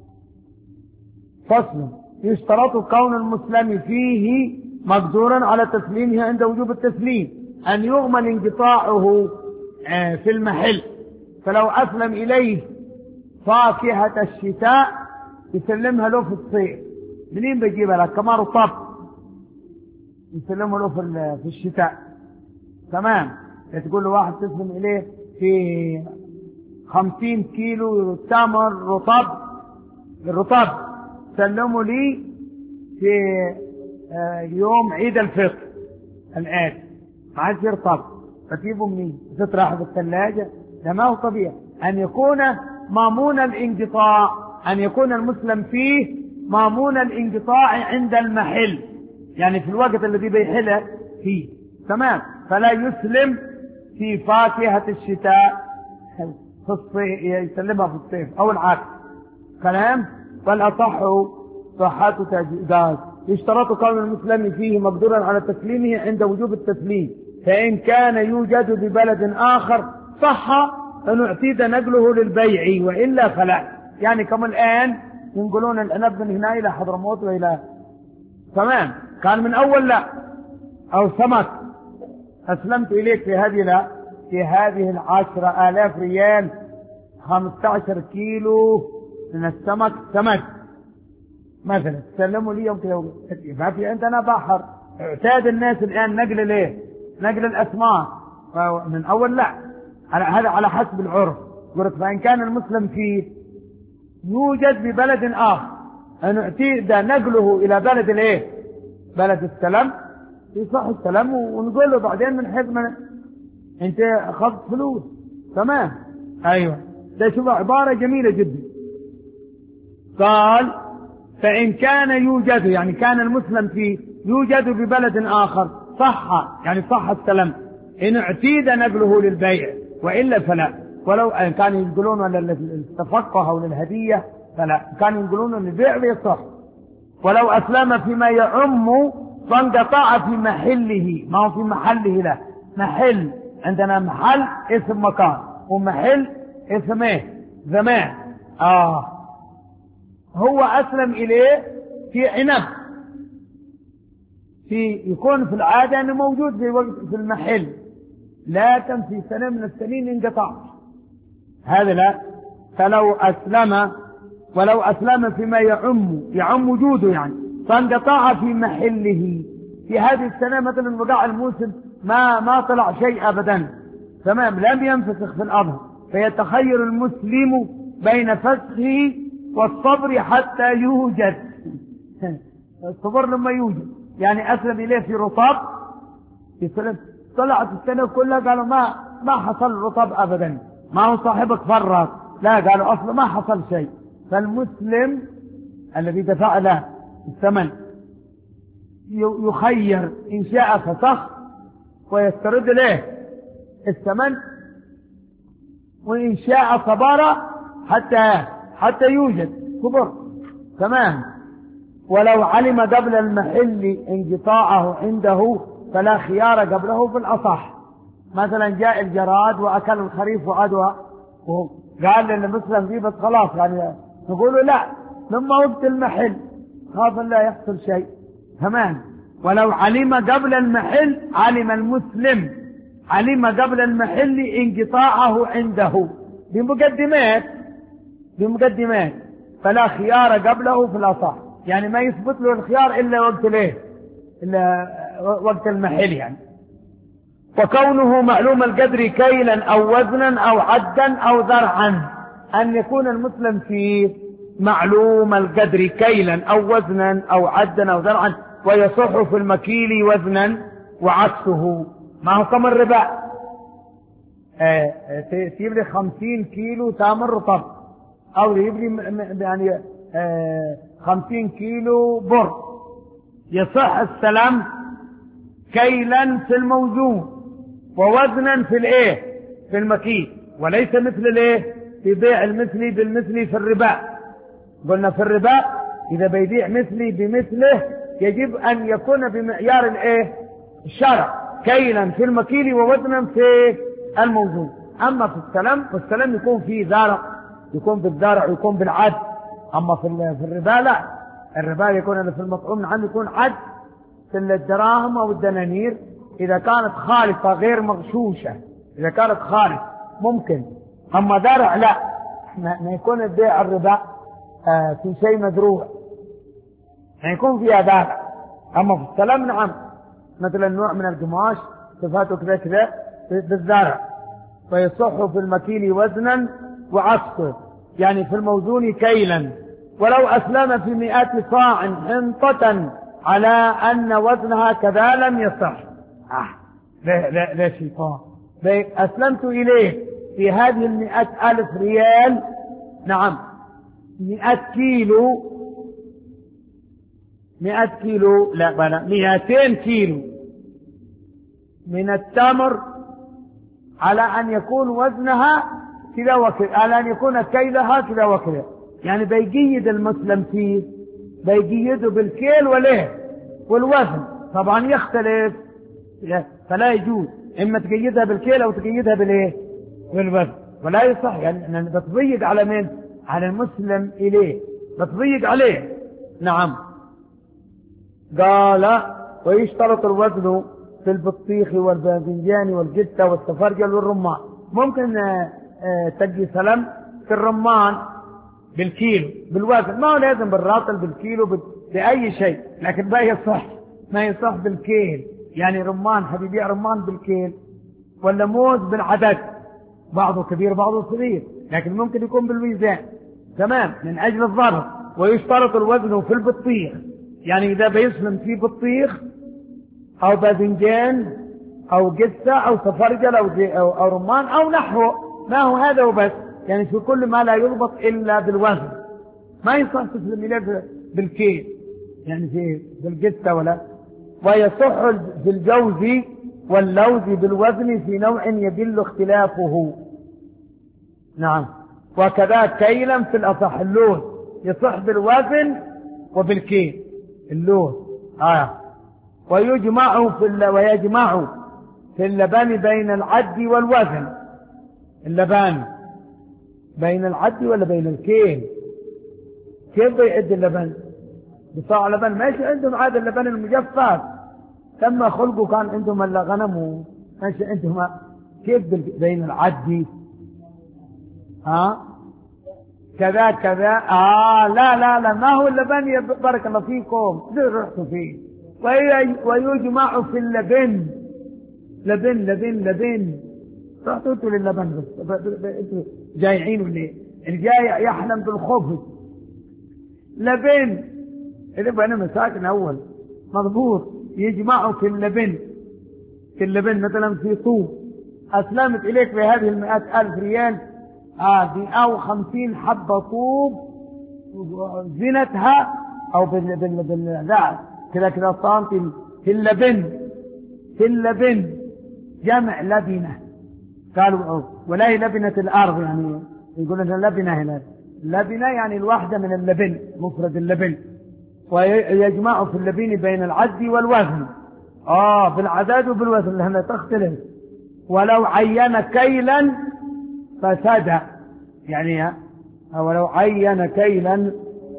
Speaker 1: فصل: يشترط كون المسلم فيه مقدورا على تسليمه عند وجوب التسليم، أن يؤمن انقطاعه في المحل، فلو أسلم إليه فاكهة الشتاء يسلمها له في الصيف. منين بيجيبها لك؟ كما رطب يسلمها له في الشتاء. تمام. تقول له واحد تسلم إليه في خمسين كيلو تمر رطب، الرطب سلموا لي في يوم عيد الفطر الآن، ما عاد يرطب، فتجيبه منين؟ تطرحه بالثلاجة؟ ده ما هو طبيعي. أن يكون مامون الانقطاع، أن يكون المسلم فيه مامون الانقطاع عند المحل، يعني في الوقت الذي بيحله فيه. تمام. فلا يسلم في فاكهة الشتاء في الصيف، يسلمها في الصيف أو العكس. كلام. فالأصح صحة تجداد. يشترط كون المسلم فيه مقدورا على تسليمه عند وجوب التسليم، فإن كان يوجد ببلد آخر صح أن اعتيد نقله للبيع، وإلا فلا. يعني كما الآن ينقلون العنب من هنا إلى حضرموت وإلى، تمام، كان من أول لا، أو سمك أسلمت إليك في هذه لا، في هذه العشرة آلاف ريال خمسة عشر كيلو من السمك، سمك مثلا، سلموا لي يوم كذا. ما في عندنا بحر، اعتاد الناس الآن نقل ليه؟ نقل الأسماك من أول لا، هذا على حسب العرف. قلت فإن كان المسلم فيه يوجد ببلد آخر أن اعتيد نقله إلى بلد الايه؟ بلد السلام، يصح السلام ونقول له بعدين من حيث من انت اخذت فلوس. تمام. ايوه. ده شوف عبارة جميلة جدا. قال: فإن كان يوجد، يعني كان المسلم فيه يوجد ببلد آخر صح، يعني صح السلام إن اعتيد نقله للبيع، وإلا فلا. ولو كانوا ينقلونه للتفقه أو للهدية فلا، كانوا ينقلونه للبيع ويصح. ولو أسلم فيما يعم فانقطع في محله، ما هو في محله له، محل عندنا محل اسم مكان، ومحل اسم ايه؟ زمان. آه هو أسلم إليه في عنب، في يكون في العادة أنه موجود في وقت في المحل، لكن في سنة من السنين انقطع، هذا لا. فلو أسلم، ولو أسلم فيما يعم يعم وجوده يعني، فانقطع في محله في هذه السنة، مثلا وقع الموسم ما ما طلع شيء أبدا، تمام، لم ينفسخ في الأرض، فيتخير المسلم بين فسخه والصبر حتى يوجد. الصبر لما يوجد، يعني أسلم إليه في رطب، يسلم طلعت السنة كلها قالوا ما ما حصل رطب أبدا، ما هو صاحبك فرط، لا، قالوا أصلا ما حصل شيء. فالمسلم الذي دفع له الثمن يخير إن شاء فسخ ويسترد له الثمن، وإن شاء صبر حتى حتى يوجد صبر. تمام. ولو علم قبل المحل انقطاعه عنده فلا خيار قبله في الأصح. مثلا جاء الجراد وأكل الخريف وأدوى، وقال للمسلم فيه بس خلاص، يعني نقول لا، لما وقت المحل خاف لا يحصل شيء. تمام. ولو علم قبل المحل، علم المسلم علم قبل المحل انقطاعه عنده بمقدمات بمقدمات فلا خيار قبله في الأصح، يعني ما يثبت له الخيار إلا وقت ليه، إلا وقت المحل يعني. وكونه معلوم القدر كيلا أو وزنا أو عدا أو ذرعا، أن يكون المسلم فيه معلوم القدر كيلا أو وزنا أو عدا أو ذرعا، ويصح في المكيل وزنا وعكسه. ما هو كم الربا؟ تجيب لي خمسين كيلو تمر رطب، أو يجيب لي يعني آه خمسين كيلو بر، يصح السلام كيلا في الموزون ووزنا في الايه في المكيل، وليس مثل الايه في بيع المثلي بالمثلي في الربا. قلنا في الربا اذا بيبيع مثلي بمثله يجب ان يكون بمعيار الايه الشرع، كيلا في المكيل ووزنا في الموزون. اما في السلام فالسلام يكون فيه زارع، يكون بالزارع ويكون بالعد. اما في في الربا لا، الربا يكون في المطعوم عنه يكون عد في الدراهم او الدنانير اذا كانت خالصة غير مغشوشة، اذا كانت خالص ممكن. اما زرع لا، ما يكون البيع الربا آه في شيء مزروع، ما يكون فيها زرع. اما في السلام نعم، مثلا نوع من القماش صفاته كذا كذا بالزرع، ويصح في المكيل وزنا وعكسه، يعني في الموزون كيلا. ولو أسلم في مئات صاع حنطة على أن وزنها كذا لم يصح. آه لا لا لا شيطان، أسلمت إليه في هذه المئة ألف ريال، نعم مئة كيلو، مئة كيلو لا بلا مئتين كيلو من التمر على أن يكون وزنها كذا وكذا، على أن يكون كيلها كذا وكذا. يعني بيقيد المسلم فيه، بيقيده بالكيل وليه والوزن، طبعا يختلف، فلا يجوز إما تقيدها بالكيل أو تقيدها بالإيه بالوزن، ولا يصح. يعني بتضيق على من؟ على المسلم إليه، بتضيق عليه. نعم. قال ويشترط الوزن في البطيخ والباذنجان والجتة والسفرجل والرمان. ممكن تجي سلم في الرمان بالكيلو بالوزن، ما هو لازم بالراطل بالكيلو بأي شيء، لكن ما يصح ما يصح بالكيل. يعني رمان حبيبي رمان بالكيل، ولا موز بالعدد، بعضه كبير بعضه صغير، لكن ممكن يكون بالميزان تمام من أجل الضرب. ويشترط الوزن في البطيخ، يعني إذا بيسلم في بطيخ أو باذنجان أو جثة أو سفرجل أو, أو, أو رمان أو نحوه، ما هو هذا وبس. يعني في كل ما لا يضبط إلا بالوزن، ما يصح تسلم إليه بالكيل، يعني في بالجثة ولا. ويصح في الجوز واللوز بالوزن في نوع يدل اختلافه. نعم. وكذا كيلا في الأصح اللوز يصح بالوزن وبالكيل اللوز. آه. ويجمع في ويجمع في اللبان بين العد والوزن. اللبان بين العد ولا بين الكيل؟ كيف بيعد اللبن؟ بصاع لبن ماشي عندهم عاد اللبن المجفف، تم خلقه كان عندهم الا غنم ماشي عندهم. كيف بين العد؟ ها كذا كذا. اه لا لا لا ما هو اللبن، بارك الله فيكم زي رحتوا فيه. ويجمع في اللبن، لبن لبن لبن. رحتوا انتوا للبن بس انتوا جايعين ولا ايه؟ الجايع يحلم بالخبز. لبن اللي انا مساكن اول مضبوط. يجمعوا في اللبن، في اللبن مثلا في طوب اسلمت اليك بهذه المئات الف ريال هذه او خمسين حبة طوب زينتها او بال بال بال كذا كذا سنتي في اللبن، في اللبن جمع لبنة. قالوا ولا هي لبنة الارض، يعني يقولون لبنة هنا، لبنة يعني الواحدة من اللبن، مفرد اللبن. ويجمع في اللبن بين العد والوزن. اه بالعدد وبالوزن لأنها تختلف. ولو عين كيلا فسد، يعني ولو عين كيلا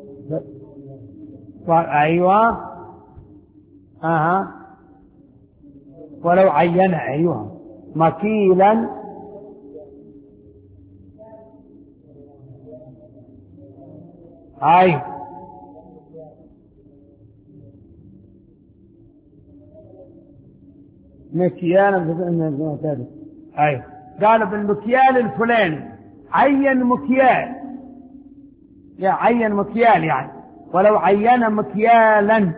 Speaker 1: ف... ايوه اها ولو عين ايوه مكيلا اي مكيال. أي قال بالمكيال الفلاني، عين مكيال، يا عين مكيال يعني، ولو عين مكيالا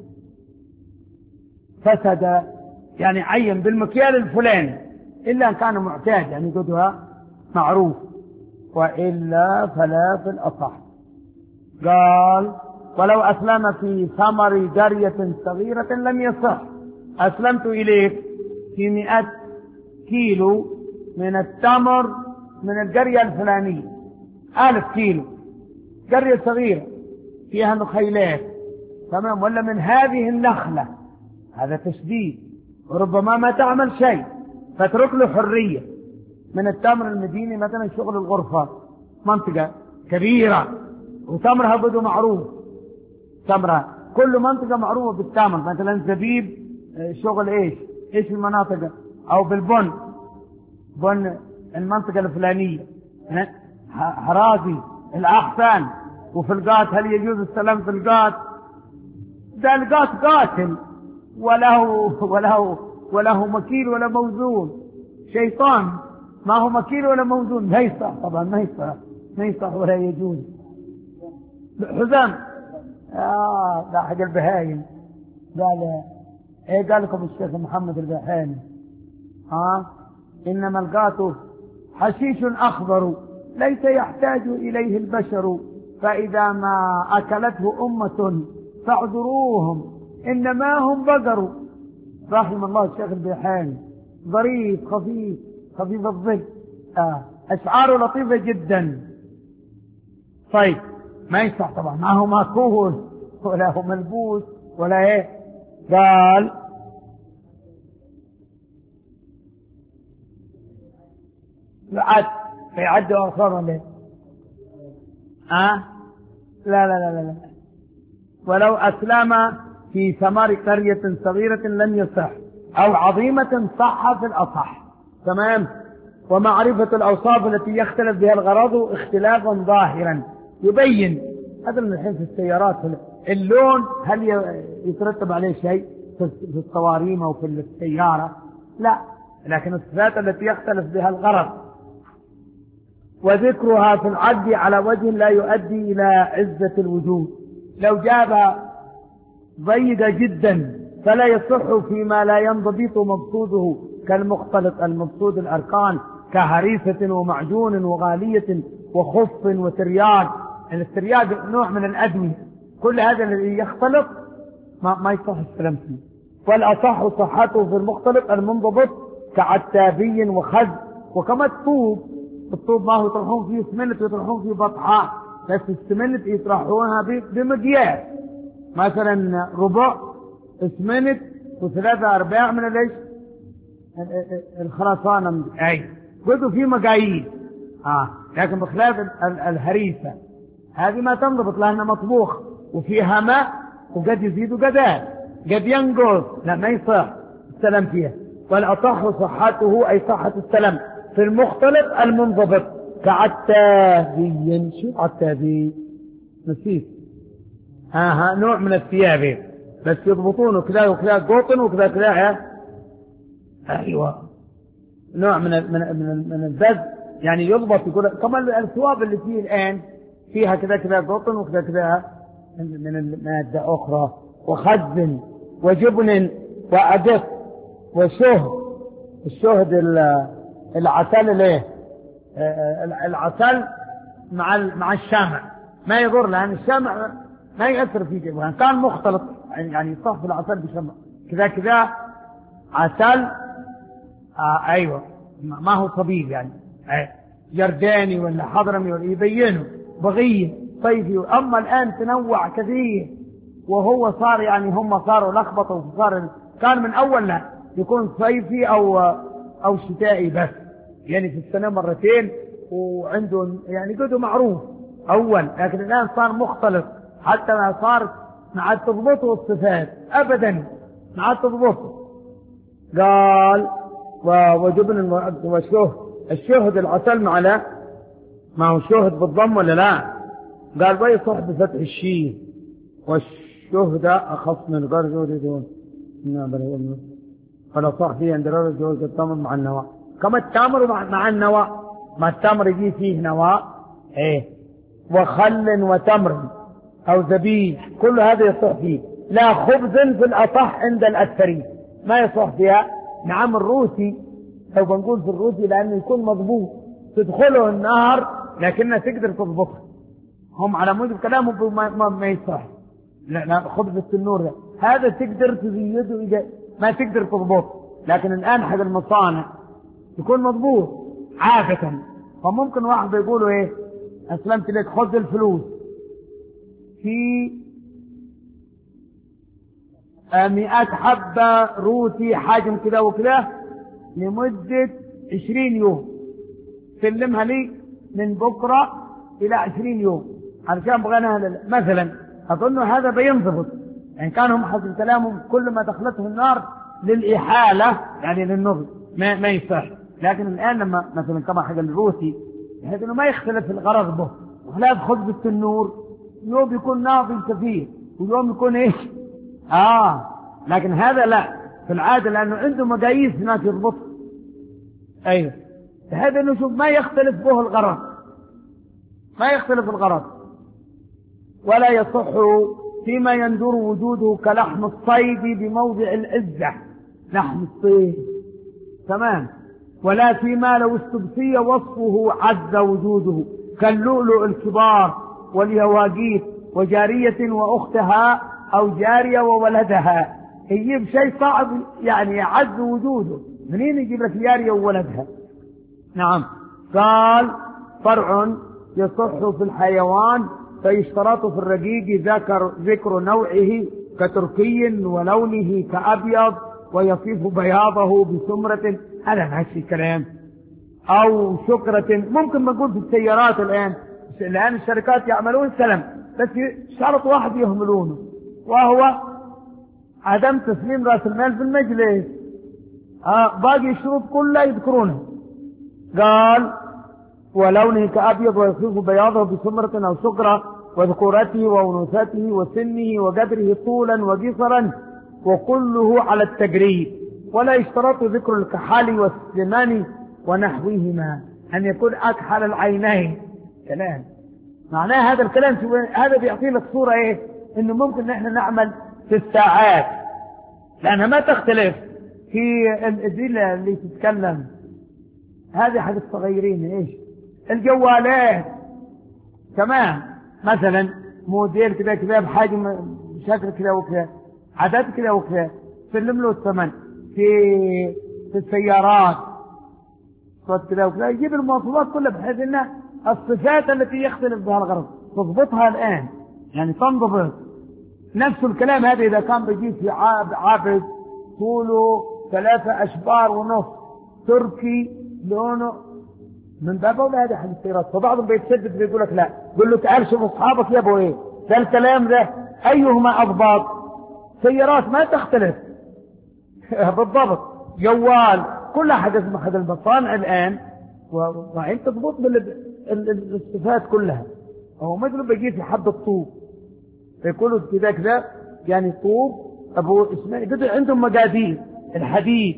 Speaker 1: فسد، يعني عين بالمكيال الفلاني إلا أن كان معتاد يعني قدها معروف، وإلا فلا في الأصح. قال ولو أسلم في ثمر جرية صغيرة لم يصح. أسلمت إليك في مئة كيلو من التمر من الجرية الفلانية، ألف كيلو جرية صغيرة فيها نخيلات، تمام، ولا من هذه النخلة، هذا تشديد، وربما ما تعمل شيء فترك له حرية. من التمر المديني مثلا شغل الغرفة، منطقة كبيرة وتمرها بدو معروف، تمرها كل منطقة معروفة بالتمر، مثلا زبيب شغل ايش ايش المناطق، او بالبن بن المنطقة الفلانية، هرازي الأحسان، وفي القات هل يجوز السلام في القات؟ ده القات قاتل وله وله وله مكيل ولا موزون، شيطان ما هو مكيل ولا موزون، ما يصح طبعا، ما يصح ما يصح ولا يجوز. حزام آه ده حق البهايم، قال ايه قال لكم الشيخ محمد البهاني، ها آه انما القات حشيش اخضر ليس يحتاج اليه البشر، فاذا ما اكلته امه فاعذروهم انما هم بقر. رحم الله الشيخ البهاني، ظريف خفيف خفيف الظل، آه. اشعاره لطيفه جدا. طيب ما يصح طبعا، ما هو ماكول ولا هو ملبوس ولا ايه. قال يعد يعد اخر ولا ايه؟ ها أه؟ لا لا لا لا لا. ولو اسلم في ثمر قرية صغيرة لم يصح، او عظيمة صح في الاصح، تمام. ومعرفة الاوصاف التي يختلف بها الغرض اختلافا ظاهرا يبين. هذا من الحين في السيارات اللون هل يترتب عليه شيء في الصواريم او في السيارة؟ لا، لكن الصفات التي يختلف بها الغرض وذكرها في العد على وجه لا يؤدي الى عزة الوجود. لو جاب ضيقة جدا فلا يصح فيما لا ينضبط مقصوده كالمختلط المقصود الأركان كهريسة ومعجون وغالية وخف وترياق. الترياق نوع من الأدمية، كل هذا الذي يختلط ما, ما يصح السلام فيه. والأصح صحته في المختلط المنضبط كعتابي وخز، وكما الطوب. الطوب ما هو يطرحون فيه سمنت ويطرحون فيه بطحاء، بس السمنت يطرحونها بمقياس، مثلا ربع اسمنت وثلاثة أرباع من ليش الخرسانة، أي قلتوا في مقاييس. آه. لكن بخلاف الهريسة هذه ما تنضبط لأنها مطبوخ وفيها ماء، وقد يزيد وقدال قد ينقص، لا ما يصح السلام فيها. والأصح صحته أي صحة السلام في المختلط المنضبط كعتابي. شو عتابي؟ نسيت. ها ها نوع من الثياب بس يضبطونه كذا وكذا قطن وكذا كذا. ايوه نوع من من من, من البز يعني يضبط، يقول كما الثواب اللي فيه الان فيها كذا كذا قطن وكذا كذا من المادة اخرى، وخز وجبن وأدق وشهد. الشهد العسل ليه؟ العسل مع مع الشامع ما يضر، لأن الشامع ما يأثر فيه جبهة، كان مختلط يعني يصف العسل بشمع كذا كذا عسل. آه أيوة ما هو طبيب يعني جرداني ولا حضرمي ولا يبينه بغية صيفي. أما الآن تنوع كثير وهو صار يعني هم صاروا لخبطوا، وصار كان من أول لا يكون صيفي أو أو شتائي بس، يعني في السنة مرتين، وعنده يعني قدو معروف أول، لكن الآن صار مختلط حتى ما صار مع تضبطه الصفات أبدا مع تضبطه. قال وجبن وشهد. الشهد العسل مع لا ما هو شهد بالضم ولا لا؟ قال ويصح بفتح الشين، والشهد أخص من القرز ودون ولا صح فيه عند الرجل جواز التمر مع النواء. كما التمر مع, مع النواء، ما التمر يجي فيه نواء ايه وخل وتمر او زبيب، كل هذا يصح فيه. لا خبز في الاصح عند الاكثرين ما يصح فيها. نعم الروسي لو بنقول في الروسي لانه يكون مضبوط تدخله النهر لكنها تقدر تضبطها، هم على موجب كلامهم ما, ما, ما يصح. لا لا خبز التنور ده هذا تقدر تزيده إذا ما تقدر تضبطه، لكن الان حق المصانع يكون مضبوط عادة. فممكن واحد بيقولوا ايه اسلمت لك خذ الفلوس في مئات حبة روسي حجم كذا وكذا لمدة عشرين يوم، سلمها لي من بكرة إلى عشرين يوم علشان بغيناها مثلا. أظن هذا بينضبط يعني كانهم حسب كلامهم كل ما دخلته النار للإحالة يعني للنضج ما, ما يصح. لكن الآن لما مثلا كما حق الروسي بحيث انه ما يختلف الغرض به، وخلاف خبز التنور يوم يكون ناضج كثير ويوم يكون ايش اه لكن هذا لا في العاده لانه عنده مقاييس هناك يضبط. ايوه بحيث انه شوف ما يختلف به الغرض، ما يختلف الغرض. ولا يصح فيما يندر وجوده كلحم الصيد بموضع العزة، لحم الصيد تمام. ولا فيما لو استبصي وصفه عز وجوده كاللؤلؤ الكبار واليواقيت وجارية وأختها أو جارية وولدها. يجيب شيء صعب يعني عز وجوده، منين يجيب لك جارية وولدها؟ نعم. قال فرع يصح في الحيوان فيشترط في الرقيق ذكر ذكر نوعه كتركي ولونه كأبيض ويصيف بياضه بسمرة، هذا ماشي كلام. أو شكرة، ممكن نقول في السيارات الآن الآن الشركات يعملون سلم بس شرط واحد يهملونه وهو عدم تسليم رأس المال في المجلس. آه باقي الشروط كلها يذكرونها. قال ولونه كأبيض ويصيف بياضه بسمرة أو شكرة وذكورته وأنوثته وسنه وقدره طولا وقصرا وكله على التجريد. ولا يشترط ذكر الكحال والسمان ونحوهما أن يكون أكحل العينين. كلام معناه هذا الكلام هذا بيعطي لك صورة إيه إنه ممكن نحن نعمل في الساعات لأنها ما تختلف في الأدلة اللي تتكلم. هذه حق الصغيرين إيش الجوالات تمام مثلا موديل كذا كذا بحجم شكل كذا وكذا عدد كذا وكذا سلم له الثمن. في في السيارات صوت كذا وكذا يجيب المواصفات كلها بحيث ان الصفات التي يختلف بها الغرض تضبطها الان يعني تنضبط. نفس الكلام هذا اذا كان بيجيب في عابد طوله ثلاثة اشبار ونص تركي لونه من باب اولى هذا حق السيارات. فبعضهم بيتشدد بيقول لك لا قل له تعال شوف اصحابك يبغوا ايه ده الكلام ده ايهما اضبط. سيارات ما تختلف بالضبط جوال كل احد اسمه احد المصانع الان وعين تضبط بالصفات كلها. هو مثل بيجي في حد الطوب يقولوا كذا كذا يعني طوب ابو اسماعيل قدر عندهم مقادير الحديد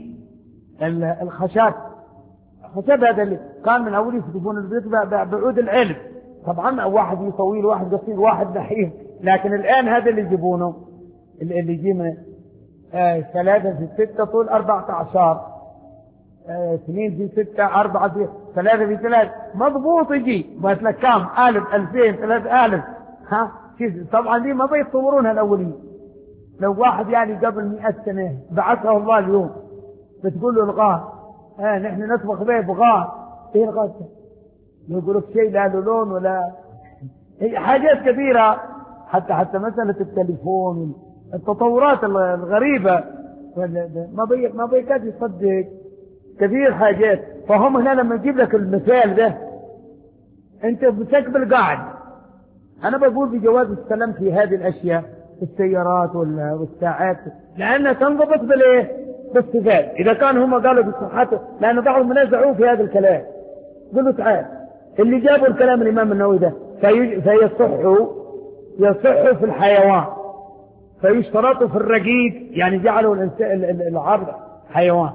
Speaker 1: الخشب الخشب هذا اللي كان من اول يكتبون البيت بعود العلم طبعا واحد طويل واحد قصير واحد نحيف. لكن الان هذا اللي يجيبونه اللي يجي من آه ثلاثة في ستة طول أربعة عشر آه اثنين في ستة أربعة في ثلاثة في ثلاثة مضبوط يجي بس لك كام ألف ألفين ثلاثة ألف ها طبعا دي ما بيتصورونها الأولين. لو واحد يعني قبل مئة سنة بعثه الله اليوم بتقول له الغاز آه نحن نطبخ به بغاز ايه الغاز ده يقول لك شيء لا له لون ولا حاجات كثيرة حتى حتى مسألة التليفون التطورات الغريبة ما بي ما بيكاد يصدق كثير حاجات. فهم هنا لما نجيب لك المثال ده انت بتقبل قاعد. انا بقول بجواز السلام في هذه الاشياء السيارات والساعات لانها تنضبط بالايه بالصفات. اذا كان هم قالوا بالصحات لان بعضهم منازعوا في هذا الكلام قلوا تعال اللي جابوا الكلام الامام النووي ده في فيصح يصح في الحيوان فيشترط في الرقيق يعني جعلوا العرض حيوان.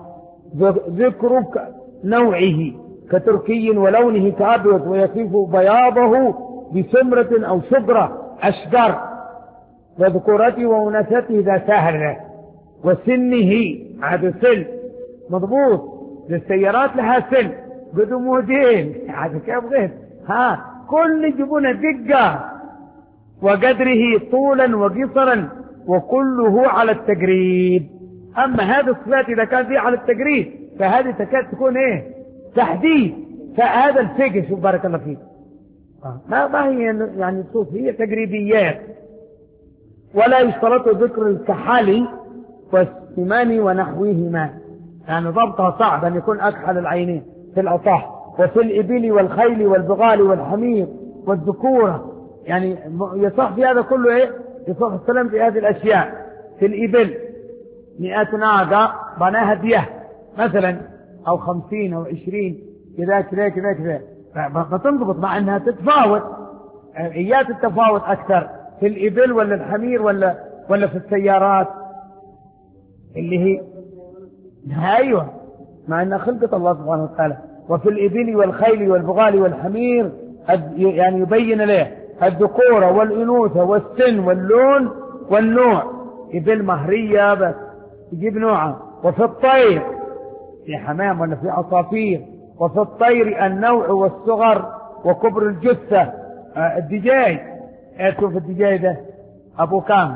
Speaker 1: ذكرك نوعه كتركي ولونه كأبيض ويصف بياضه بسمرة أو شجرة أشجر، وذكورته وأناثته ذا سهر، وسنه هذا سن مضبوط. للسيارات لها سن قدم ودين، هذا كيف غير ها كل يجيبون دقة، وقدره طولا وقصرا وكله على التقريب. أما هذه الصفات إذا كان فيه على التقريب فهذه تكاد تكون إيه تحديد. فهذا الفقه شوف بارك الله فيك ما ما هي يعني صوف، هي تقريبيات. ولا يشترط ذكر الكحل والسمان ونحوهما، يعني ضبطها صعب أن يكون أكحل العينين في الأصح. وفي الإبل والخيل والبغال والحمير والذكورة، يعني يصح في هذا كله إيه يصح السلام في هذه الأشياء. في الإبل مئة ناقة بناها ديه مثلا، أو خمسين أو عشرين كذا كذا كذا كذا، فتنضبط مع أنها تتفاوت، إيات التفاوت أكثر في الإبل ولا الحمير ولا ولا في السيارات اللي هي أيوة، مع أنها خلقة الله سبحانه وتعالى. وفي الإبل والخيل والبغال والحمير يعني يبين له الذكورة والأنوثة والسن واللون والنوع. إبل مهرية بس يجيب نوعها. وفي الطير في حمام ولا في عصافير. وفي الطير النوع والصغر وكبر الجثة. آه الدجاج، شوف الدجاج ده أبو كام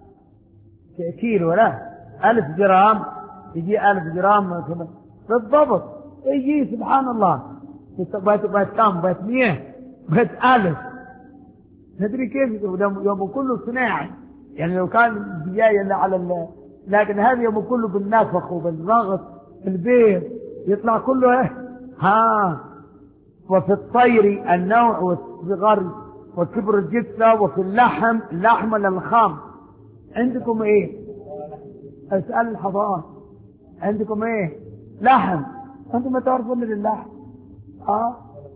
Speaker 1: كيلو ولا ألف جرام، يجي ألف جرام بالضبط، يجي سبحان الله بيت بيت كام بيت مية بيت ألف. تدري كيف يوم كله صناعي، يعني لو كان الدجاج اللي على ال... لكن هذا يوم كله بالنفخ وبالضغط في البيت يطلع كله ايه ها. وفي الطير النوع والصغر وكبر الجثة. وفي اللحم اللحم ولا الخام عندكم ايه؟ اسأل الحضارة عندكم ايه؟ لحم. انتم ما تعرفون للحم اه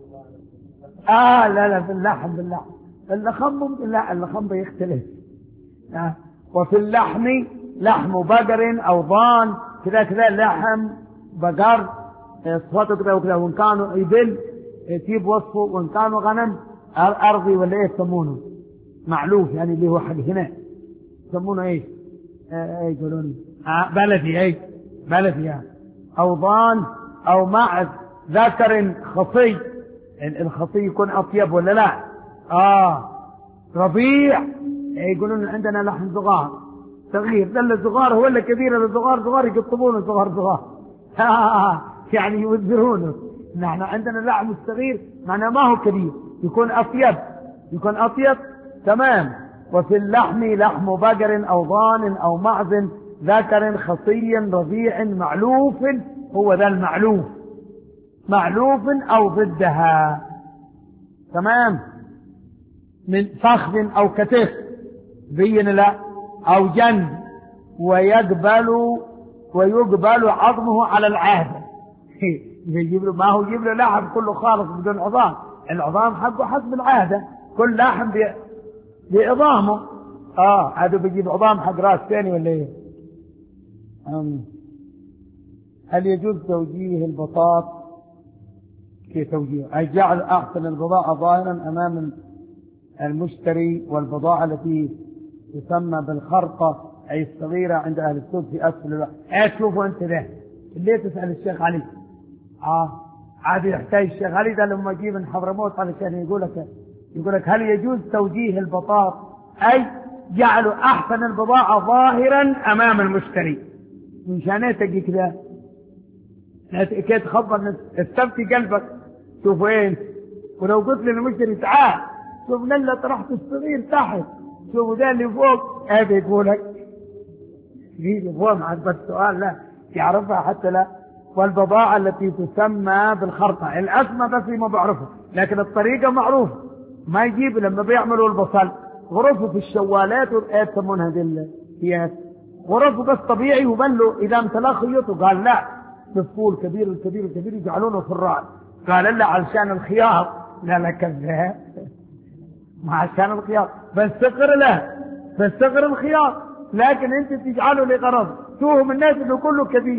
Speaker 1: اه لا لا في اللحم باللحم اللحم ممكن لا اللحم بيختلف آه. وفي اللحم لحم بقر او ضان كذا كذا، لحم بقر صفاته كذا وكذا. وان كانوا إبل يجيب وصفه، وان كانوا غنم أرضي ولا ايه يسمونه معلوف، يعني اللي هو حق هنا يسمونه ايش ايه يقولون آه بلدي ايه بلدي يعني. او ضان او معز ذكر خصي، الخصي يكون اطيب ولا لا اه رضيع يقولون عندنا لحم صغار صغير، لا الصغار هو اللي كبير، الصغار صغار يقطبونه صغار صغار يعني يوزرونه. نحن عندنا اللحم الصغير معناه ما هو كبير، يكون اطيب يكون اطيب تمام. وفي اللحم لحم بقر او ضان او معز ذكر خصي رضيع معلوف، هو ذا المعلوف معلوف او ضدها تمام. من فخذ او كتف بين لا او جنب، ويقبل ويقبل عظمه على العهد يجيب له ما هو يجيب له لحم كله خالص بدون عظام، العظام حقه حسب العاده، كل لحم بعظامه اه هذا بيجيب عظام حق راس ثاني ولا ايه؟ هل يجوز توجيه البطاط؟ كيف توجيه؟ أي جعل أحسن البضاعة ظاهرا أمام المشتري، والبضاعة التي تسمى بالخرطة أي الصغيرة عند أهل السوق في أسفل الوقت. ايه شوفوا أنت ده اللي تسأل الشيخ علي آه عادي يحتاج الشيخ علي ده لما يجيب من حضرموت علشان يقول لك يقول لك هل يجوز توجيه البطاط؟ أي جعل أحسن البضاعة ظاهرا أمام المشتري، مشان تجي كذا كي تخبر استفتي قلبك شوف وين. ولو قلت للمشتري تعال شوف للا طرحت الصغير تحت، شوف ده اللي فوق هذا يقولك اللي فوق مع السؤال لا يعرفها حتى لا. والبضاعة التي تسمى بالخرطة الأسمى بس ما بعرفه، لكن الطريقة معروفة. ما يجيب لما بيعملوا البصل غرفه في الشوالات يسمون هذه الأكياس غرفه بس طبيعي، وبلوا إذا امتلا خيطه قال لا بفول كبير الكبير الكبير يجعلونه في الرأس، قال لا علشان الخياط لا لا كذاب ما عشان الخياط بستقر له بستقر الخياط، لكن انت تجعله لغرض توهم الناس انه كله كبير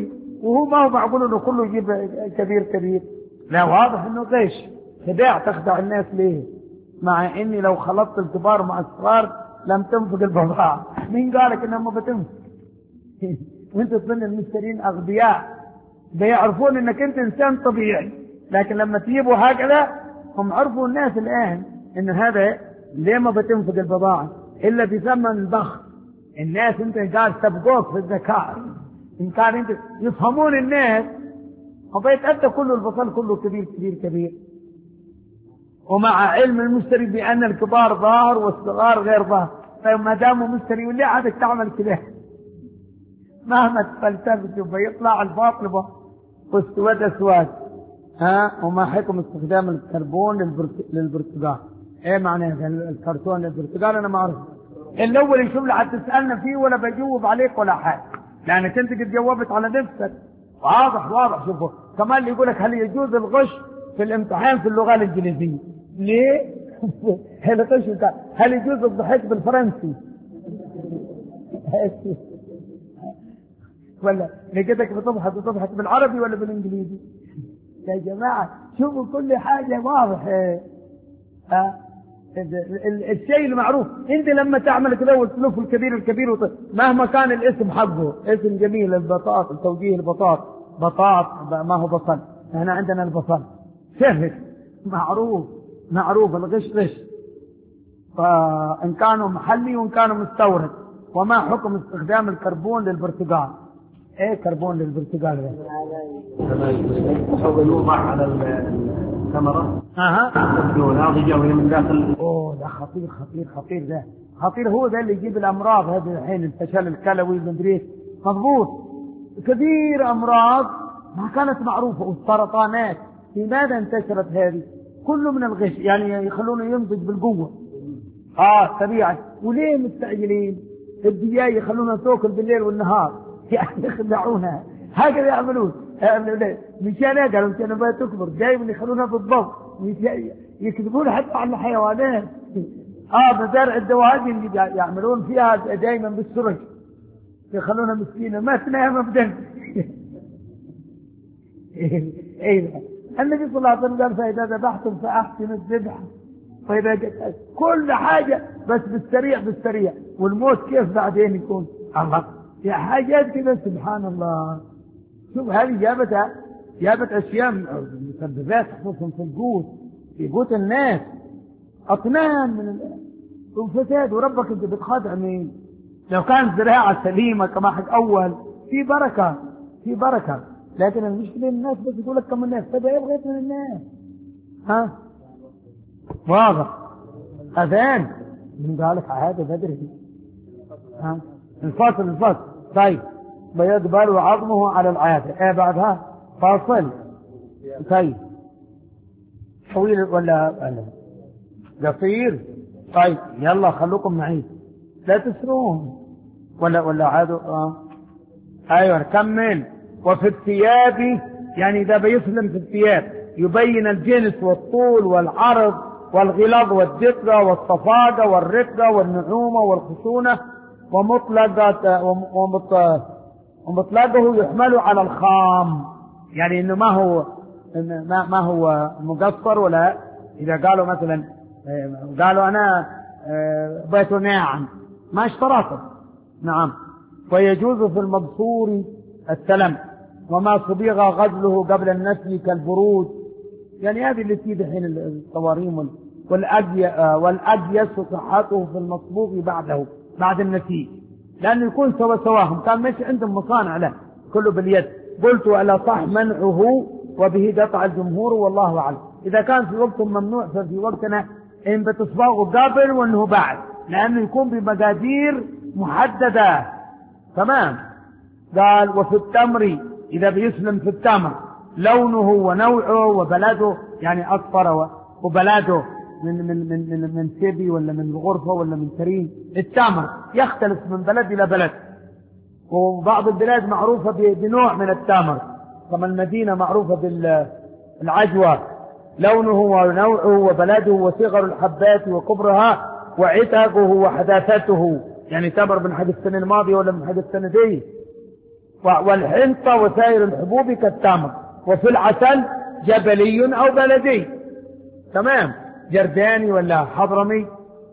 Speaker 1: وهو ما هو معقول انه كله يجيب كبير كبير، لا واضح انه غش خداع تخدع الناس ليه؟ مع اني لو خلطت الكبار مع الصغار لم تنفق البضاعة. مين قالك انها ما بتنفق؟ وانت تظن المشترين اغبياء بيعرفون انك انت انسان طبيعي، لكن لما تجيبوا هكذا هم عرفوا الناس الان ان هذا ليه ما بتنفق البضاعة الا بثمن ضخم. الناس انت قاعد تبقوك في الذكاء، ان كان انت يفهمون الناس وبيتأتى كله البصل كله كبير كبير كبير، ومع علم المشتري بأن الكبار ظاهر والصغار غير ظاهر. طيب ما داموا مشتري وليه عادك تعمل كده؟ مهما تفلسفت بيطلع الباطل واستواد اسواد. ها وما حكم استخدام الكربون للبرتقال؟ ايه معنى الكرتون للبرتقال؟ انا ما اعرف. الاول يشوف لي حتسالنا فيه ولا بجاوب عليك ولا حاجه، لانك انت قد جاوبت على نفسك. واضح واضح. شوفوا كمان اللي يقول لك هل يجوز الغش في الامتحان في اللغه الانجليزيه؟ ليه؟ الغش بتاع هل يجوز الضحك بالفرنسي؟ ولا لقيتك بتضحك بتضحك بالعربي ولا بالانجليزي؟ يا جماعه شوفوا كل حاجه واضح. ها الشيء المعروف انت لما تعمل كده والفلوس الكبير الكبير وط... مهما كان الاسم حقه اسم جميل، البطاط توجيه البطاط بطاط ما هو بصل، هنا عندنا البصل سهل معروف معروف. الغش غش، فان كانوا محلي وان كانوا مستورد. وما حكم استخدام الكربون للبرتقال؟ ايه كربون للبرتقال ده؟
Speaker 2: هذا يوضع على الثمرة
Speaker 1: اها
Speaker 2: ناضجة وهي من داخل.
Speaker 1: اوه ده خطير خطير خطير، ده خطير. هو ده اللي يجيب الامراض هذه الحين، الفشل الكلوي المدري. مضبوط، كثير امراض ما كانت معروفة، والسرطانات لماذا انتشرت هذه؟ كله من الغش، يعني يخلونه ينضج بالقوة اه طبيعي. وليه مستعجلين؟ الدجاج يخلونا تاكل بالليل والنهار، يعني يخدعونا هكذا يعملون مشان قالوا مشان ما تكبر، دائما يخلونا بالضبط يكذبون حتى على الحيوانات. اه مزارع الدواجن يعملون فيها دائما بالسرج، يخلونا مسكينه ما تنام ابدا. ايوه النبي صلى الله عليه وسلم قال فاذا ذبحتم فاحسنوا الذبح، فاذا كل حاجه بس بالسريع بالسريع، والموت كيف بعدين يكون؟ الله يا حاجات كده سبحان الله. شوف هذه جابت جابت اشياء مسببات خصوصا في القوت، في قوت الناس اطنان من الفساد. وربك انت بتخدع مين؟ لو كانت زراعه سليمه كما حق اول في بركه في بركه، لكن المشكله الناس بس يقول لك كم الناس، طيب ايه بغيت من الناس؟ ها واضح اذان من قالك عاده بدري. ها الفاصل الفاصل طيب ويقبل عظمه على العادة. ايه بعدها فاصل طيب طويل ولا قصير؟ طيب يلا خلوكم معي لا تسرون ولا ولا عادوا. اه ايوه كمل. وفي الثياب يعني اذا بيسلم في الثياب يبين الجنس والطول والعرض والغلاظ والدقة والصفاقة والرقة والنعومة والخشونة، ومطلقة ومطلقه يحمل على الخام، يعني انه ما هو ما, ما هو مقصر. ولا اذا قالوا مثلا قالوا انا بيت ناعم ما اشترطه نعم. ويجوز في المبصور السلم وما صبغ غزله قبل النسي كالبرود، يعني هذه اللي تجي الحين الصواريم والأجيس صحته في المصبوغ بعده بعد النسيج، لأنه يكون سوا سواهم. كان ماشي عندهم مصانع له كله باليد. قلت ألا صح منعه وبه قطع الجمهور والله أعلم. إذا كان في وقت ممنوع ففي وقتنا إن بتصبغه قبل وأنه بعد، لأنه يكون بمقادير محددة. تمام. قال وفي التمر إذا بيسلم في التمر لونه ونوعه وبلده، يعني أصفر وبلده من من من من من سيبي ولا من الغرفة ولا من ترين. التمر يختلف من بلد إلى بلد، وبعض البلاد معروفة بنوع من التمر، كما المدينة معروفة بالعجوة. لونه ونوعه وبلده وصغر الحبات وكبرها وعتقه وحداثته، يعني تمر من حد السنة الماضية ولا من حد السنة دي. والحنطة وسائر الحبوب كالتمر. وفي العسل جبلي أو بلدي، تمام، جرداني ولا حضرمي،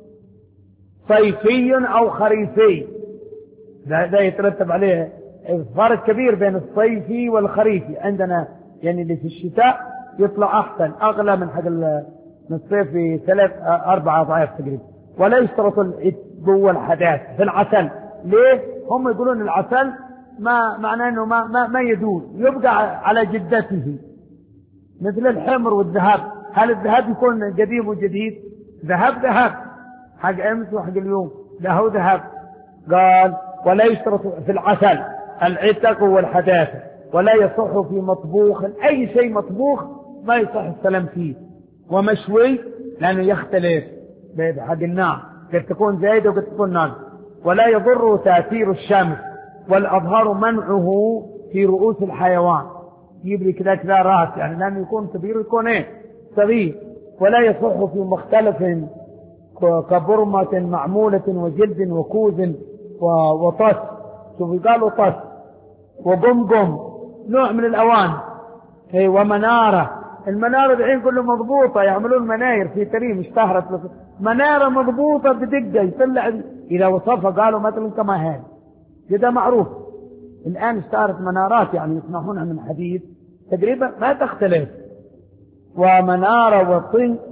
Speaker 1: صيفي أو خريفي. ده, ده يترتب عليه فرق كبير بين الصيفي والخريفي. عندنا يعني اللي في الشتاء يطلع أحسن أغلى من حق من الصيفي ثلاث أربع أضعاف تقريبا. ولا يشترط العتب والحداث في العسل. ليه؟ هم يقولون العسل ما معناه انه ما ما, ما يدور، يبقى على جدته مثل الحمر والذهب. هل الذهب يكون قديم وجديد؟ ذهب ذهب، حق امس وحق اليوم، ده هو ذهب. قال ولا يشترط في العسل العتق والحداثة، ولا يصح في مطبوخ، اي شيء مطبوخ ما يصح السلام فيه. ومشوي لانه يختلف حق النار، قد تكون زايدة وقد تكون ناقصة. ولا يضر تأثير الشمس، والأظهر منعه في رؤوس الحيوان. يجيب لي كذا كذا راس يعني لأنه يكون كبير يكون ايه صغير. ولا يصح في مختلف كبرمة معمولة وجلد وكوز وطس. شوف قالوا طس وقمقم نوع من الأوان. هي ومنارة. المنارة الحين كله مضبوطة، يعملون مناير في كريم اشتهرت منارة مضبوطة بدقة يطلع. إذا وصفها قالوا مثلا كما هذا كده معروف. الآن اشتهرت منارات يعني يصنعونها من حديد تقريبا ما تختلف. ومنارة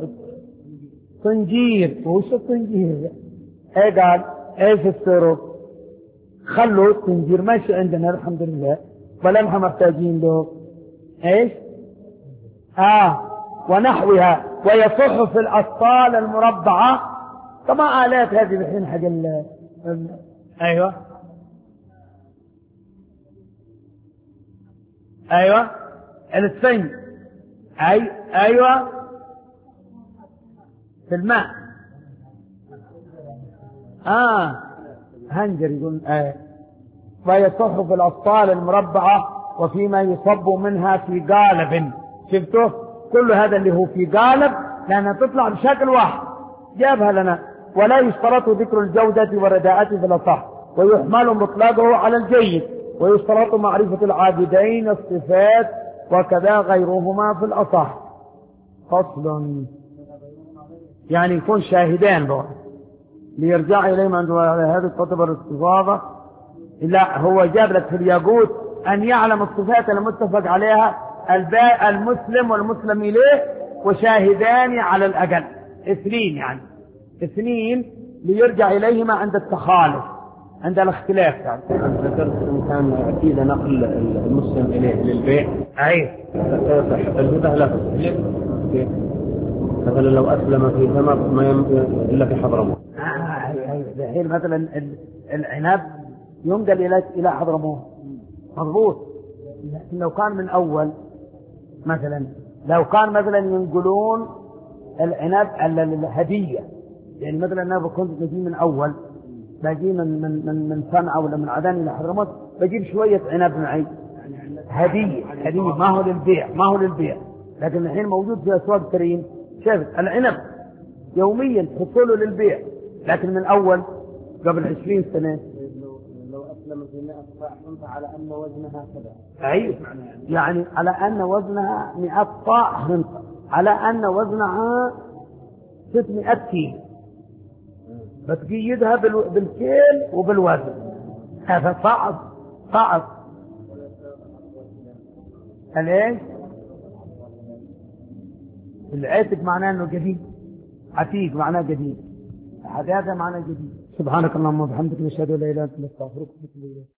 Speaker 1: وطنجير. وش الطنجير؟ ايه قال ايش السرب؟ خلوا الطنجير ماشي عندنا الحمد لله، ولا نحن محتاجين له. ايش؟ اه ونحوها. ويصح في الأسطال المربعة كما آلات هذه الحين حق ال ايوه ايوه السفنج. اي ايوه في الماء. اه هنجر يقول آه. ويصح في الأسطال المربعة وفيما يصب منها في قالب. شفتوا كل هذا اللي هو في قالب لأنها تطلع بشكل واحد جابها لنا. ولا يشترط ذكر الجودة والرداءة في الأصح، ويحمل مطلقه على الجيد. ويشترط معرفة العابدين الصفات وكذا غيرهما في الأصح. فصل يعني يكون شاهدان بقى ليرجع إليه من هذه تعتبر استفاضة. لا هو جاب لك في الياقوت أن يعلم الصفات المتفق عليها المسلم والمسلم إليه، وشاهدان على الأقل اثنين، يعني اثنين ليرجع إليهما عند التخالف عند الاختلاف. يعني
Speaker 2: ذكرت إن كان أكيد نقل المسلم إليه للبيع.
Speaker 1: أي
Speaker 2: الهدى لا تصح. مثلا لو أسلم في ثمر ما يم... إلا في حضرموت.
Speaker 1: الحين مثلا العنب ينقل إلى إلى حضرموت مضبوط. لكن لو كان من أول مثلا لو كان مثلا ينقلون العنب الهدية، يعني مثلا أنا كنت بجي من أول بجي من من من من صنعاء ولا من عدن إلى حضرموت بجيب شوية عنب معي هدية هدية ما هو للبيع ما هو للبيع. لكن الحين موجود في أسواق كريم شفت العنب يوميا تحصله للبيع. لكن من أول قبل عشرين سنة
Speaker 2: لو أسلم في مئة صاع حنطة على أن وزنها كذا.
Speaker 1: أي يعني على أن وزنها مئة صاع حنطة على أن وزنها ستمائة كيلو بتقيدها بالكيل وبالوزن. هذا صعب صعب. الايش؟ العتق معناه انه جديد، عتيق معناه جديد، حداثة معناه جديد. سبحانك اللهم وبحمدك نشهد ان لا اله الا انت نستغفرك ونتوب اليك.